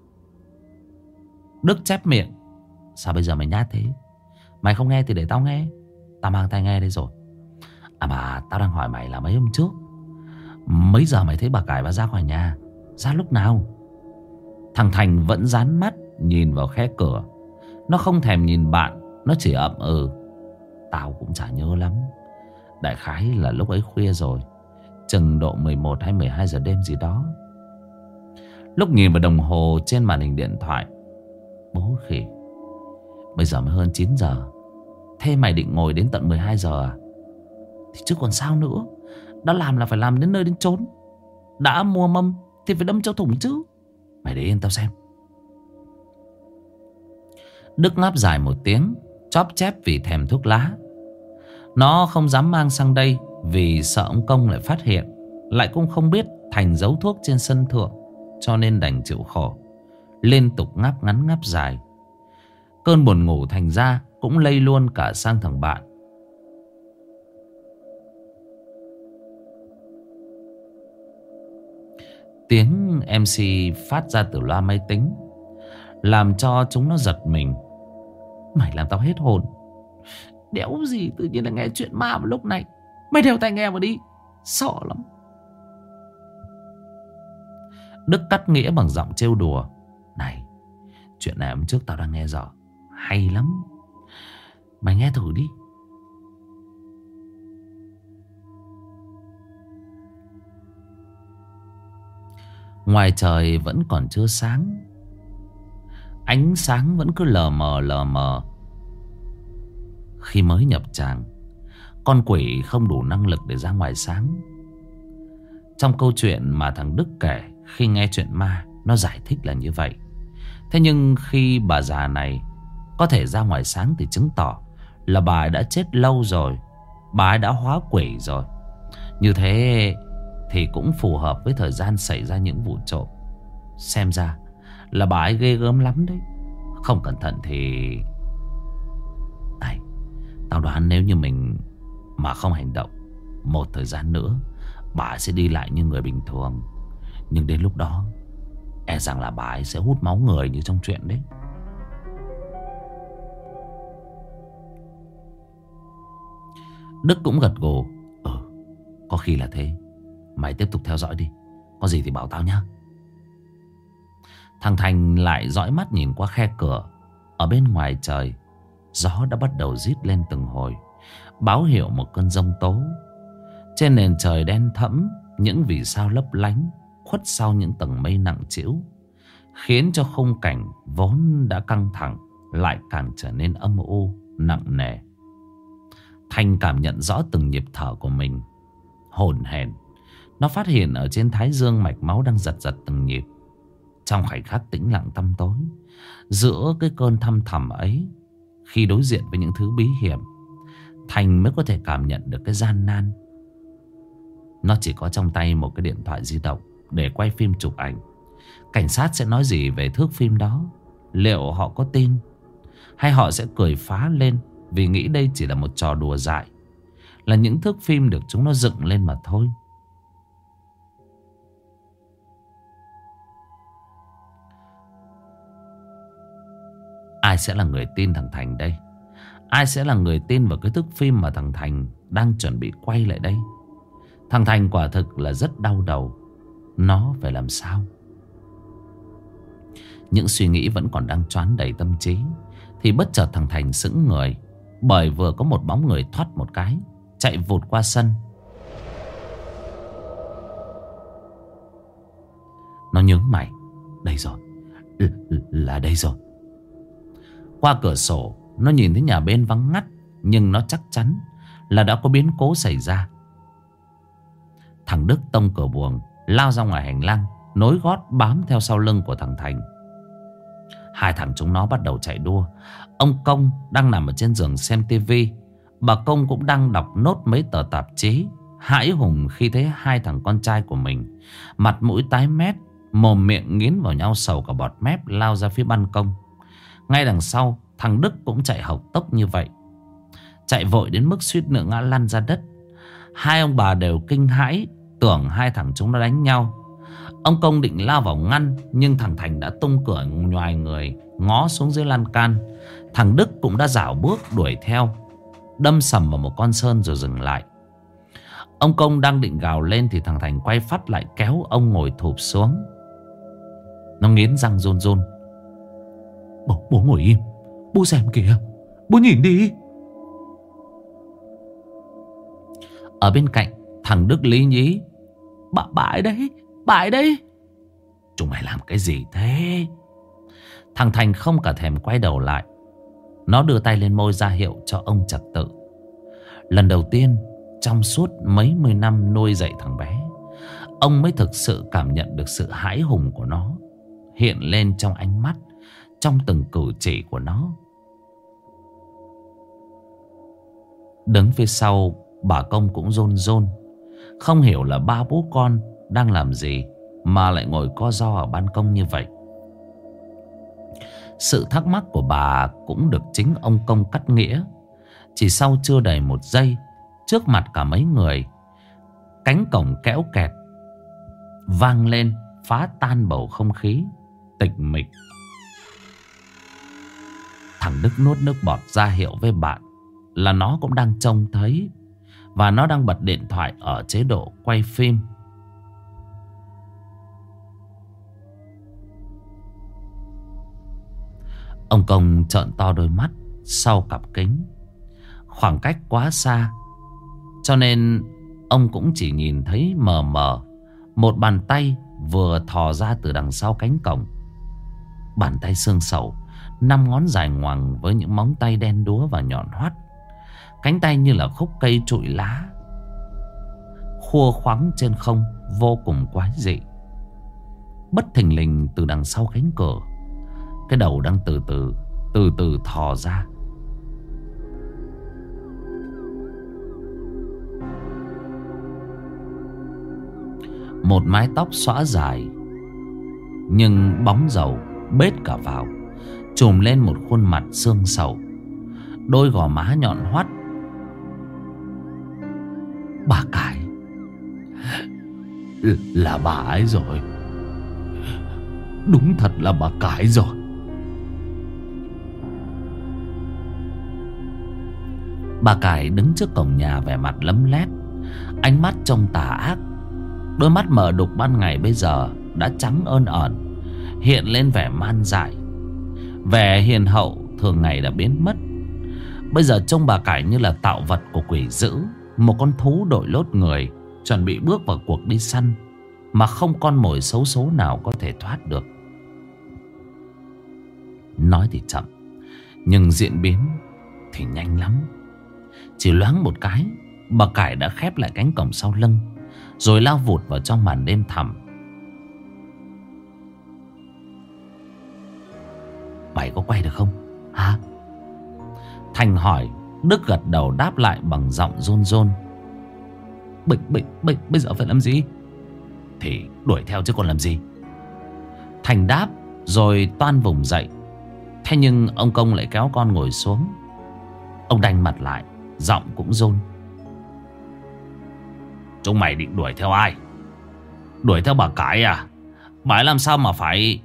Đức chép miệng: "Sao bây giờ mày nhát thế? Mày không nghe thì để tao nghe. Tao mang tai nghe đây rồi. À mà tao đang hỏi mày là mấy hôm trước, mấy giờ mày thấy bà Cải bà ra khỏi nhà? Ra lúc nào?" Thằng Thành vẫn dán mắt nhìn vào khe cửa. Nó không thèm nhìn bạn, nó chỉ ậm ừ: "Tao cũng chả nhớ lắm. Đại khái là lúc ấy khuya rồi, chừng độ 11 hay 12 giờ đêm gì đó." Lúc nhìn vào đồng hồ trên màn hình điện thoại: "Bố khỉ, bây giờ mới hơn 9 giờ. Thế mày định ngồi đến tận 12 giờ à? Thì chứ còn sao nữa. Đã làm là phải làm đến nơi đến chốn. Đã mua mâm thì phải đâm cho thủng chứ. Mày để yên tao xem." Đức ngáp dài một tiếng, chóp chép vì thèm thuốc lá. Nó không dám mang sang đây vì sợ ông Công lại phát hiện. Lại cũng không biết Thành giấu thuốc trên sân thượng, cho nên đành chịu khổ, liên tục ngáp ngắn ngáp dài. Cơn buồn ngủ thành ra cũng lây luôn cả sang thằng bạn. Tiếng MC phát ra từ loa máy tính làm cho chúng nó giật mình. Mày làm tao hết hồn. Đéo gì tự nhiên là nghe chuyện ma vào lúc này. Mày đeo tai nghe vào đi, sợ lắm. Đức cắt nghĩa bằng giọng trêu đùa: "Này, chuyện này hôm trước tao đang nghe rồi, hay lắm. Mày nghe thử đi." Ngoài trời vẫn còn chưa sáng, ánh sáng vẫn cứ lờ mờ lờ mờ. Khi mới nhập tràng, con quỷ không đủ năng lực để ra ngoài sáng. Trong câu chuyện mà thằng Đức kể, khi nghe chuyện ma, nó giải thích là như vậy. Thế nhưng khi bà già này có thể ra ngoài sáng thì chứng tỏ là bà ấy đã chết lâu rồi, bà ấy đã hóa quỷ rồi. Như thế thì cũng phù hợp với thời gian xảy ra những vụ trộm. Xem ra là bà ấy ghê gớm lắm đấy. Không cẩn thận thì... Này, tao đoán nếu như mình mà không hành động, một thời gian nữa bà ấy sẽ đi lại như người bình thường. Nhưng đến lúc đó e rằng là bà ấy sẽ hút máu người như trong chuyện đấy. Đức cũng gật gù: có khi là thế. Mày tiếp tục theo dõi đi, có gì thì bảo tao nhá. Thằng Thành lại dõi mắt nhìn qua khe cửa. Ở bên ngoài trời, gió đã bắt đầu rít lên từng hồi, báo hiệu một cơn giông tố. Trên nền trời đen thẫm, những vì sao lấp lánh khuất sau những tầng mây nặng trĩu. khiến cho khung cảnh vốn đã căng thẳng lại càng trở nên âm u, nặng nề. Thành cảm nhận rõ từng nhịp thở của mình, hổn hển. Nó phát hiện ở trên thái dương mạch máu đang giật giật từng nhịp. Trong khoảnh khắc tĩnh lặng tăm tối, giữa cái cơn thăm thẳm ấy, khi đối diện với những thứ bí hiểm, Thành mới có thể cảm nhận được cái gian nan. Nó chỉ có trong tay một cái điện thoại di động để quay phim chụp ảnh. Cảnh sát sẽ nói gì về thước phim đó? Liệu họ có tin, hay họ sẽ cười phá lên vì nghĩ đây chỉ là một trò đùa dại, là những thước phim được chúng nó dựng lên mà thôi? Ai sẽ là người tin thằng Thành đây? Ai sẽ là người tin vào cái thước phim mà thằng Thành đang chuẩn bị quay lại đây? Thằng Thành quả thực là rất đau đầu. Nó phải làm sao? Những suy nghĩ vẫn còn đang choán đầy tâm trí, thì bất chợt thằng Thành sững người, bởi vừa có một bóng người thoát một cái, chạy vụt qua sân. Nó nhướng mày. Đây rồi, là đây rồi. Qua cửa sổ, nó nhìn thấy nhà bên vắng ngắt, nhưng nó chắc chắn là đã có biến cố xảy ra. Thằng Đức tông cửa buồng, lao ra ngoài hành lang, nối gót bám theo sau lưng của thằng Thành. Hai thằng chúng nó bắt đầu chạy đua. Ông Công đang nằm ở trên giường xem tivi. Bà Công cũng đang đọc nốt mấy tờ tạp chí, hãi hùng khi thấy hai thằng con trai của mình, mặt mũi tái mét, mồm miệng nghiến vào nhau sầu cả bọt mép, lao ra phía ban công. Ngay đằng sau, thằng Đức cũng chạy hộc tốc như vậy, chạy vội đến mức suýt nữa ngã lăn ra đất. Hai ông bà đều kinh hãi, tưởng hai thằng chúng nó đánh nhau. Ông Công định lao vào ngăn, nhưng thằng Thành đã tung cửa nhoài người, ngó xuống dưới lan can. Thằng Đức cũng đã rảo bước đuổi theo, đâm sầm vào một con sơn rồi dừng lại. Ông Công đang định gào lên thì thằng Thành quay phát lại kéo ông ngồi thụp xuống. Nó nghiến răng run run. Bố ngồi im. Bố xem kìa. Bố nhìn đi. Ở bên cạnh, thằng Đức lý nhí. Bà ấy đấy. Bà ấy đấy. Chúng mày làm cái gì thế? Thằng Thành không cả thèm quay đầu lại. Nó đưa tay lên môi ra hiệu cho ông trật tự. Lần đầu tiên trong suốt mấy mươi năm nuôi dạy thằng bé, ông mới thực sự cảm nhận được sự hãi hùng của nó hiện lên trong ánh mắt, trong từng cử chỉ của nó. Đứng phía sau, bà Công cũng run run, không hiểu là ba bố con đang làm gì mà lại ngồi co ro ở ban công như vậy. Sự thắc mắc của bà cũng được chính ông Công cắt nghĩa. Chỉ sau chưa đầy một giây, trước mặt cả mấy người, cánh cổng kéo kẹt vang lên, phá tan bầu không khí tịch mịch. Thằng Đức nuốt nước bọt ra hiệu với bạn là nó cũng đang trông thấy, và nó đang bật điện thoại ở chế độ quay phim. Ông Công trợn to đôi mắt sau cặp kính. Khoảng cách quá xa, cho nên ông cũng chỉ nhìn thấy mờ mờ một bàn tay vừa thò ra từ đằng sau cánh cổng. Bàn tay xương sầu, 5 ngón dài ngoằng với những móng tay đen đúa và nhọn hoắt. Cánh tay như là khúc cây trụi lá, khua khoắng trên không, vô cùng quái dị. Bất thình lình từ đằng sau cánh cửa, cái đầu đang từ từ thò ra. Một mái tóc xõa dài, nhưng bóng dầu bết cả vào, trùm lên một khuôn mặt xương sầu, đôi gò má nhọn hoắt. Bà Cải, là bà ấy rồi. Đúng thật là bà Cải rồi. Bà Cải đứng trước cổng nhà vẻ mặt lấm lét, ánh mắt trông tà ác. Đôi mắt mờ đục ban ngày bây giờ đã trắng ơn ẩn, hiện lên vẻ man dại. Vẻ hiền hậu thường ngày đã biến mất. Bây giờ trông bà Cải như là tạo vật của quỷ dữ, một con thú đội lốt người, chuẩn bị bước vào cuộc đi săn mà không con mồi xấu số nào có thể thoát được. Nói thì chậm, nhưng diễn biến thì nhanh lắm. Chỉ loáng một cái, bà Cải đã khép lại cánh cổng sau lưng, rồi lao vụt vào trong màn đêm thẳm. Mày có quay được không hả? Thành hỏi. Đức gật đầu đáp lại bằng giọng run run. Bây giờ phải làm gì? Thì đuổi theo chứ còn làm gì. Thành đáp rồi toan vùng dậy. Thế nhưng ông Công lại kéo con ngồi xuống. Ông đanh mặt lại, giọng cũng run. Chúng mày định đuổi theo ai? Đuổi theo bà Cải à? Bà ấy làm sao mà phải...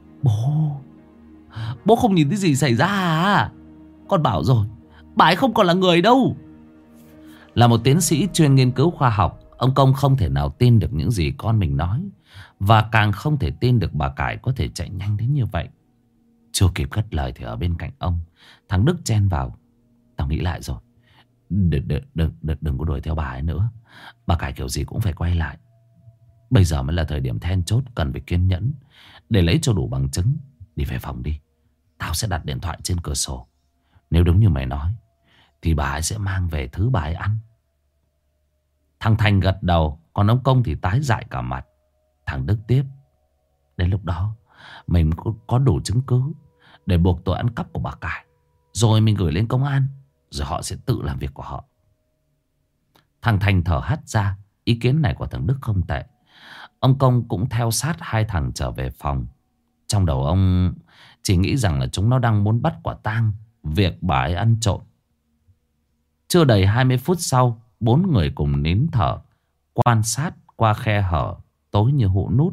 Bố không nhìn thấy gì xảy ra à? Con bảo rồi, bà ấy không còn là người đâu. Là một tiến sĩ chuyên nghiên cứu khoa học, ông Công không thể nào tin được những gì con mình nói. Và càng không thể tin được bà Cải có thể chạy nhanh đến như vậy. Chưa kịp cất lời thì ở bên cạnh ông, thằng Đức chen vào. Tao nghĩ lại rồi. Đừng có đuổi theo bà ấy nữa. Bà Cải kiểu gì cũng phải quay lại. Bây giờ mới là thời điểm then chốt, cần phải kiên nhẫn để lấy cho đủ bằng chứng. Đi về phòng đi. Tao sẽ đặt điện thoại trên cửa sổ. Nếu đúng như mày nói thì bà ấy sẽ mang về thứ bà ấy ăn. Thằng Thành gật đầu, còn ông Công thì tái dại cả mặt. Thằng Đức tiếp. Đến lúc đó mình có đủ chứng cứ để buộc tội ăn cắp của bà Cải, rồi mình gửi lên công an, rồi họ sẽ tự làm việc của họ. Thằng Thành thở hắt ra. Ý kiến này của thằng Đức không tệ. Ông Công cũng theo sát hai thằng trở về phòng. Trong đầu ông chỉ nghĩ rằng là chúng nó đang muốn bắt quả tang việc bà ấy ăn trộm. Chưa đầy 20 phút sau, 4 người cùng nín thở quan sát qua khe hở tối như hũ nút.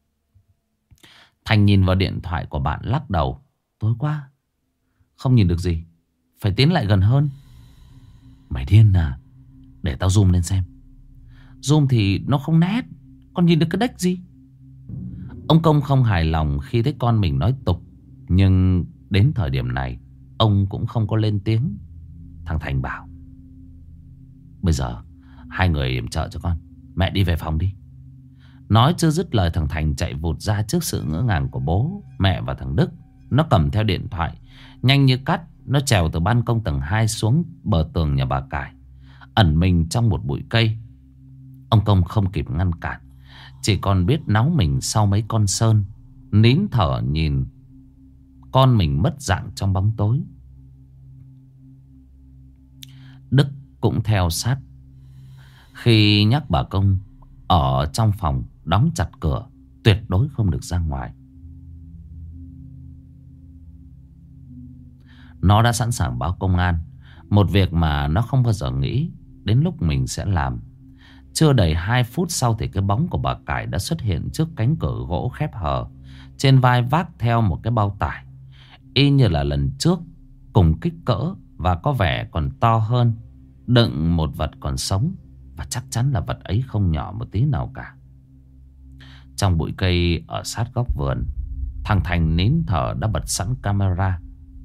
Thành nhìn vào điện thoại của bạn lắc đầu. Tối quá, không nhìn được gì, phải tiến lại gần hơn. Mày điên à? Để tao zoom lên xem. Zoom thì nó không nét, còn nhìn được cái đếch gì. Ông Công không hài lòng khi thấy con mình nói tục. Nhưng đến thời điểm này ông cũng không có lên tiếng. Thằng Thành bảo. Bây giờ hai người yểm trợ cho con. Mẹ đi về phòng đi. Nói chưa dứt lời, thằng Thành chạy vụt ra trước sự ngỡ ngàng của bố, mẹ và thằng Đức. Nó cầm theo điện thoại, nhanh như cắt. Nó trèo từ ban công tầng 2 xuống bờ tường nhà bà Cải, ẩn mình trong một bụi cây. Ông Công không kịp ngăn cản, chỉ còn biết náu mình sau mấy con sơn, nín thở nhìn con mình mất dạng trong bóng tối. Đức cũng theo sát. Khi nhắc bà Công ở trong phòng đóng chặt cửa, tuyệt đối không được ra ngoài. Nó đã sẵn sàng báo công an, một việc mà nó không bao giờ nghĩ đến lúc mình sẽ làm. Chưa đầy 2 phút sau thì cái bóng của bà Cải đã xuất hiện trước cánh cửa gỗ khép hờ. Trên vai vác theo một cái bao tải, y như là lần trước, cùng kích cỡ và có vẻ còn to hơn, đựng một vật còn sống. Và chắc chắn là vật ấy không nhỏ một tí nào cả. Trong bụi cây ở sát góc vườn, thằng Thành nín thở đã bật sẵn camera.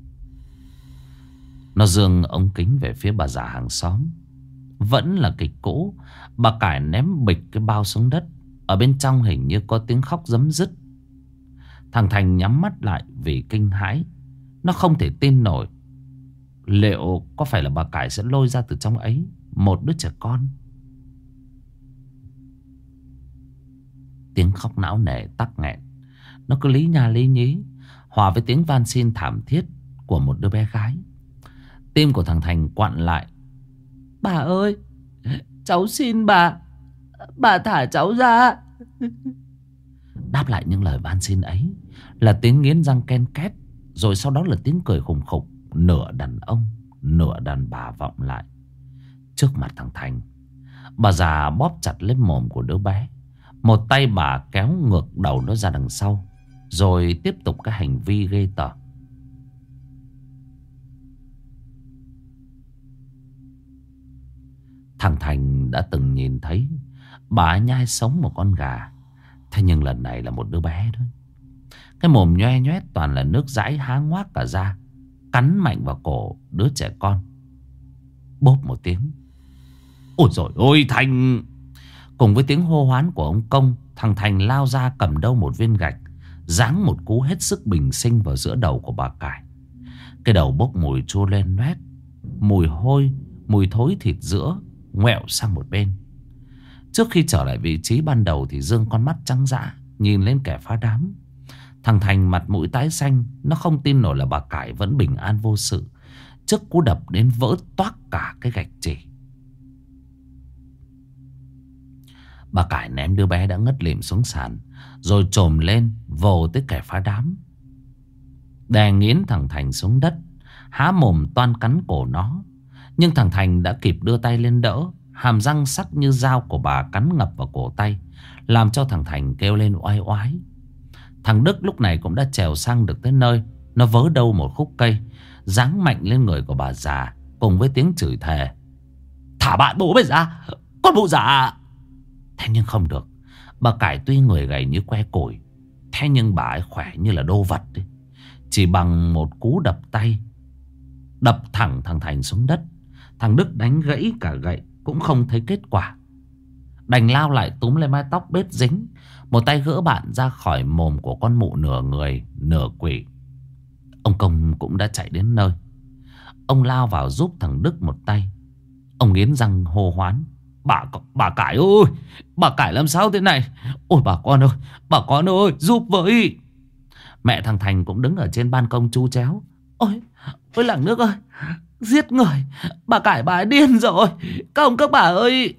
Nó giương ống kính về phía bà già hàng xóm. Vẫn là kịch cũ. Bà Cải ném bịch cái bao xuống đất. Ở bên trong hình như có tiếng khóc rấm rứt. Thằng Thành nhắm mắt lại vì kinh hãi. Nó không thể tin nổi. Liệu có phải là bà Cải sẽ lôi ra từ trong ấy một đứa trẻ con? Tiếng khóc não nề tắc nghẹn. Nó cứ lý nha lý nhí, hòa với tiếng van xin thảm thiết của một đứa bé gái. Tim của thằng Thành quặn lại. Bà ơi, cháu xin bà thả cháu ra. Đáp lại những lời van xin ấy là tiếng nghiến răng ken két. Rồi sau đó là tiếng cười khùng khục, nửa đàn ông nửa đàn bà vọng lại. Trước mặt thằng Thành, bà già bóp chặt lấy mồm của đứa bé. Một tay bà kéo ngược đầu nó ra đằng sau, rồi tiếp tục cái hành vi ghê tởm. Thằng Thành đã từng nhìn thấy bà nhai sống một con gà. Thế nhưng lần này là một đứa bé thôi. Cái mồm nhoe nhoét toàn là nước dãi há ngoác cả ra, cắn mạnh vào cổ đứa trẻ con. Bốp một tiếng. Ôi dồi ôi Thành! Cùng với tiếng hô hoán của ông Công, thằng Thành lao ra cầm đâu một viên gạch, giáng một cú hết sức bình sinh vào giữa đầu của bà Cải. Cái đầu bốc mùi chua lên loét, mùi hôi, mùi thối thịt giữa ngoẹo sang một bên. Trước khi trở lại vị trí ban đầu thì Dương con mắt trắng dã nhìn lên kẻ phá đám. Thằng Thành mặt mũi tái xanh, nó không tin nổi là bà Cải vẫn bình an vô sự trước cú đập đến vỡ toác cả cái gạch chỉ. Bà Cải ném đứa bé đã ngất lịm xuống sàn, rồi trồm lên vồ tới kẻ phá đám, đè nghiến thằng Thành xuống đất, há mồm toan cắn cổ nó. Nhưng thằng Thành đã kịp đưa tay lên đỡ. Hàm răng sắc như dao của bà cắn ngập vào cổ tay, làm cho thằng Thành kêu lên oai oái. Thằng Đức lúc này cũng đã trèo sang được tới nơi. Nó vớ đâu một khúc cây, giáng mạnh lên người của bà già, cùng với tiếng chửi thề: "Thả bạn bố mày ra, con mụ già!" Thế nhưng không được. Bà Cải tuy người gầy như que củi, thế nhưng bà ấy khỏe như là đô vật ấy. Chỉ bằng một cú đập tay, đập thẳng thằng Thành xuống đất. Thằng Đức đánh gãy cả gậy cũng không thấy kết quả, đành lao lại túm lên mái tóc bết dính, một tay gỡ bạn ra khỏi mồm của con mụ nửa người nửa quỷ. Ông Công cũng đã chạy đến nơi. Ông lao vào giúp thằng Đức một tay. Ông nghiến răng hô hoán: Bà Cải ơi, bà Cải làm sao thế này? Ôi bà con ơi, giúp với!" Mẹ thằng Thành cũng đứng ở trên ban công chu chéo: Ôi làng nước ơi, giết người, bà Cải bà ấy điên rồi, các ông các bà ơi!"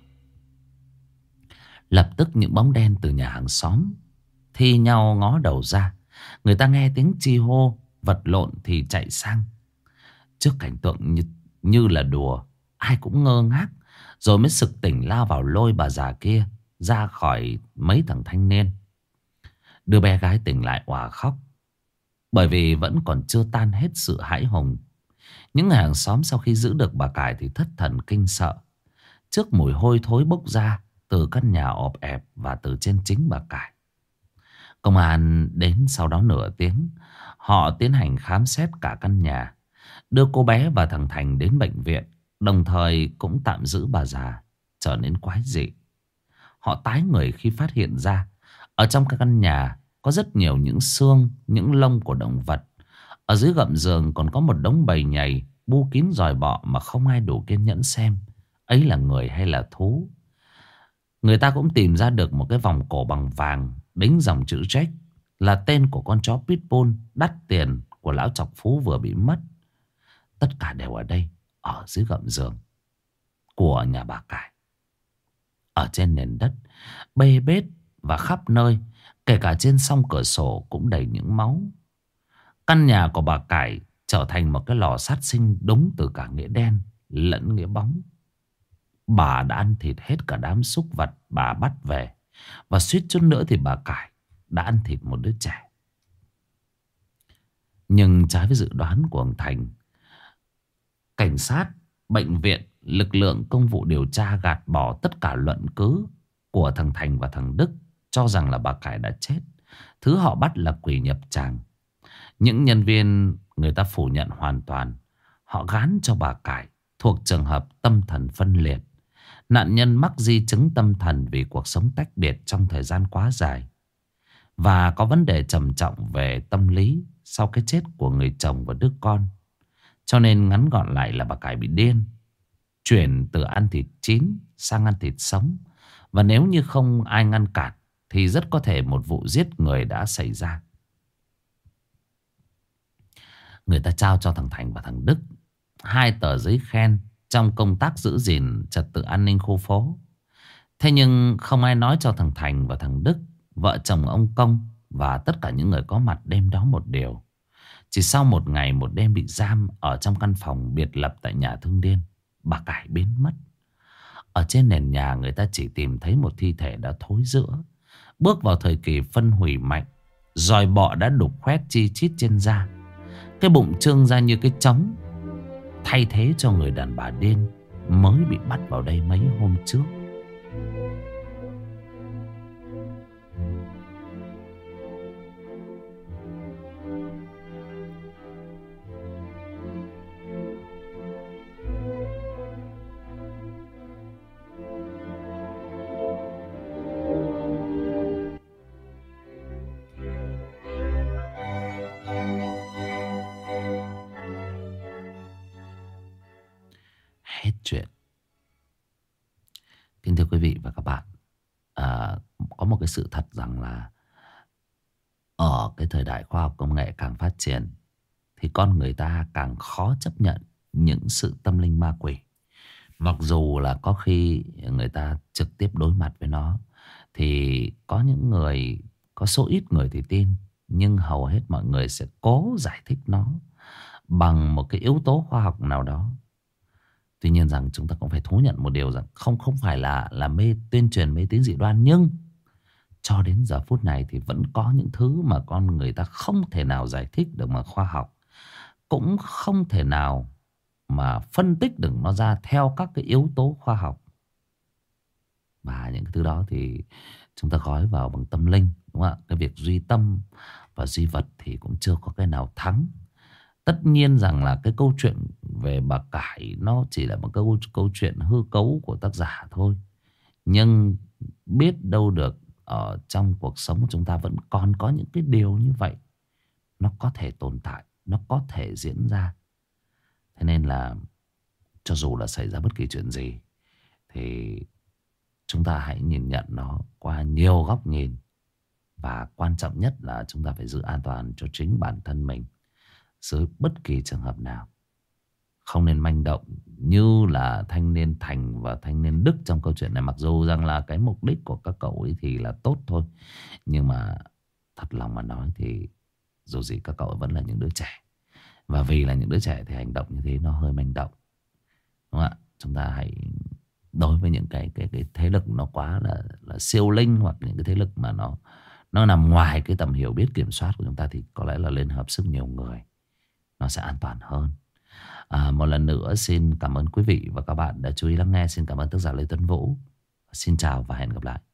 Lập tức những bóng đen từ nhà hàng xóm thi nhau ngó đầu ra. Người ta nghe tiếng chi hô, vật lộn thì chạy sang. Trước cảnh tượng như là đùa, ai cũng ngơ ngác, rồi mới sực tỉnh lao vào lôi bà già kia ra khỏi mấy thằng thanh niên. Đứa bé gái tỉnh lại òa khóc, bởi vì vẫn còn chưa tan hết sự hãi hùng. Những người hàng xóm sau khi giữ được bà Cải thì thất thần kinh sợ trước mùi hôi thối bốc ra từ căn nhà ọp ẹp và từ trên chính bà Cải. Công an đến sau đó nửa tiếng. Họ tiến hành khám xét cả căn nhà, đưa cô bé và thằng Thành đến bệnh viện, đồng thời cũng tạm giữ bà già trở nên quái dị. Họ tái người khi phát hiện ra ở trong cái căn nhà có rất nhiều những xương, những lông của động vật. Ở dưới gầm giường còn có một đống bầy nhầy bu kín giòi bọ mà không ai đủ kiên nhẫn xem ấy là người hay là thú. Người ta cũng tìm ra được một cái vòng cổ bằng vàng đính dòng chữ Jack, là tên của con chó Pitbull đắt tiền của lão chọc phú vừa bị mất. Tất cả đều ở đây, ở dưới gầm giường của nhà bà Cải. Ở trên nền đất bê bết và khắp nơi, kể cả trên song cửa sổ cũng đầy những máu. Căn nhà của bà Cải trở thành một cái lò sát sinh đúng từ cả nghĩa đen lẫn nghĩa bóng. Bà đã ăn thịt hết cả đám súc vật bà bắt về, và suýt chút nữa thì bà Cải đã ăn thịt một đứa trẻ. Nhưng trái với dự đoán của ông Thành, cảnh sát, bệnh viện, lực lượng công vụ điều tra gạt bỏ tất cả luận cứ của thằng Thành và thằng Đức, cho rằng là bà Cải đã chết. Thứ họ bắt là quỷ nhập tràng. Những nhân viên người ta phủ nhận hoàn toàn. Họ gán cho bà Cải thuộc trường hợp tâm thần phân liệt. Nạn nhân mắc di chứng tâm thần vì cuộc sống tách biệt trong thời gian quá dài, và có vấn đề trầm trọng về tâm lý sau cái chết của người chồng và đứa con. Cho nên ngắn gọn lại là bà Cải bị điên, chuyển từ ăn thịt chín sang ăn thịt sống. Và nếu như không ai ngăn cản thì rất có thể một vụ giết người đã xảy ra. Người ta trao cho thằng Thành và thằng Đức 2 tờ giấy khen trong công tác giữ gìn trật tự an ninh khu phố. Thế nhưng không ai nói cho thằng Thành và thằng Đức, vợ chồng ông Công và tất cả những người có mặt đêm đó một điều: chỉ sau một ngày một đêm bị giam ở trong căn phòng biệt lập tại nhà thương điên, bà Cải biến mất. Ở trên nền nhà người ta chỉ tìm thấy một thi thể đã thối rữa, bước vào thời kỳ phân hủy mạnh. Giòi bọ đã đục khoét chi chít trên da, cái bụng trương ra như cái trống, thay thế cho người đàn bà điên mới bị bắt vào đây mấy hôm trước. vị và các bạn, có một cái sự thật rằng là ở cái thời đại khoa học công nghệ càng phát triển thì con người ta càng khó chấp nhận những sự tâm linh ma quỷ. Mặc dù là có khi người ta trực tiếp đối mặt với nó, thì có những người, có số ít người thì tin, nhưng hầu hết mọi người sẽ cố giải thích nó bằng một cái yếu tố khoa học nào đó. Tuy nhiên rằng chúng ta cũng phải thú nhận một điều rằng không phải là tuyên truyền mê tín dị đoan, nhưng cho đến giờ phút này thì vẫn có những thứ mà con người ta không thể nào giải thích được mà khoa học cũng không thể nào mà phân tích được nó ra theo các cái yếu tố khoa học. Và những cái thứ đó thì chúng ta gói vào bằng tâm linh, đúng không ạ? Cái việc duy tâm và duy vật thì cũng chưa có cái nào thắng. Tất nhiên rằng là cái câu chuyện về bà Cải nó chỉ là một câu chuyện hư cấu của tác giả thôi. Nhưng biết đâu được ở trong cuộc sống của chúng ta vẫn còn có những cái điều như vậy. Nó có thể tồn tại, nó có thể diễn ra. Thế nên là cho dù là xảy ra bất kỳ chuyện gì thì chúng ta hãy nhìn nhận nó qua nhiều góc nhìn. Và quan trọng nhất là chúng ta phải giữ an toàn cho chính bản thân mình dưới bất kỳ trường hợp nào. Không nên manh động như là thanh niên Thành và thanh niên Đức trong câu chuyện này. Mặc dù rằng là cái mục đích của các cậu ấy thì là tốt thôi, nhưng mà thật lòng mà nói thì dù gì các cậu ấy vẫn là những đứa trẻ. Và vì là những đứa trẻ thì hành động như thế nó hơi manh động, đúng không ạ? Chúng ta hãy đối với những cái thế lực nó quá là siêu linh, hoặc những cái thế lực mà nó nằm ngoài cái tầm hiểu biết kiểm soát của chúng ta, thì có lẽ là liên hợp sức nhiều người nó sẽ an toàn hơn. Một lần nữa xin cảm ơn quý vị và các bạn đã chú ý lắng nghe. Xin cảm ơn tác giả Lê Tuấn Vũ. Xin chào và hẹn gặp lại.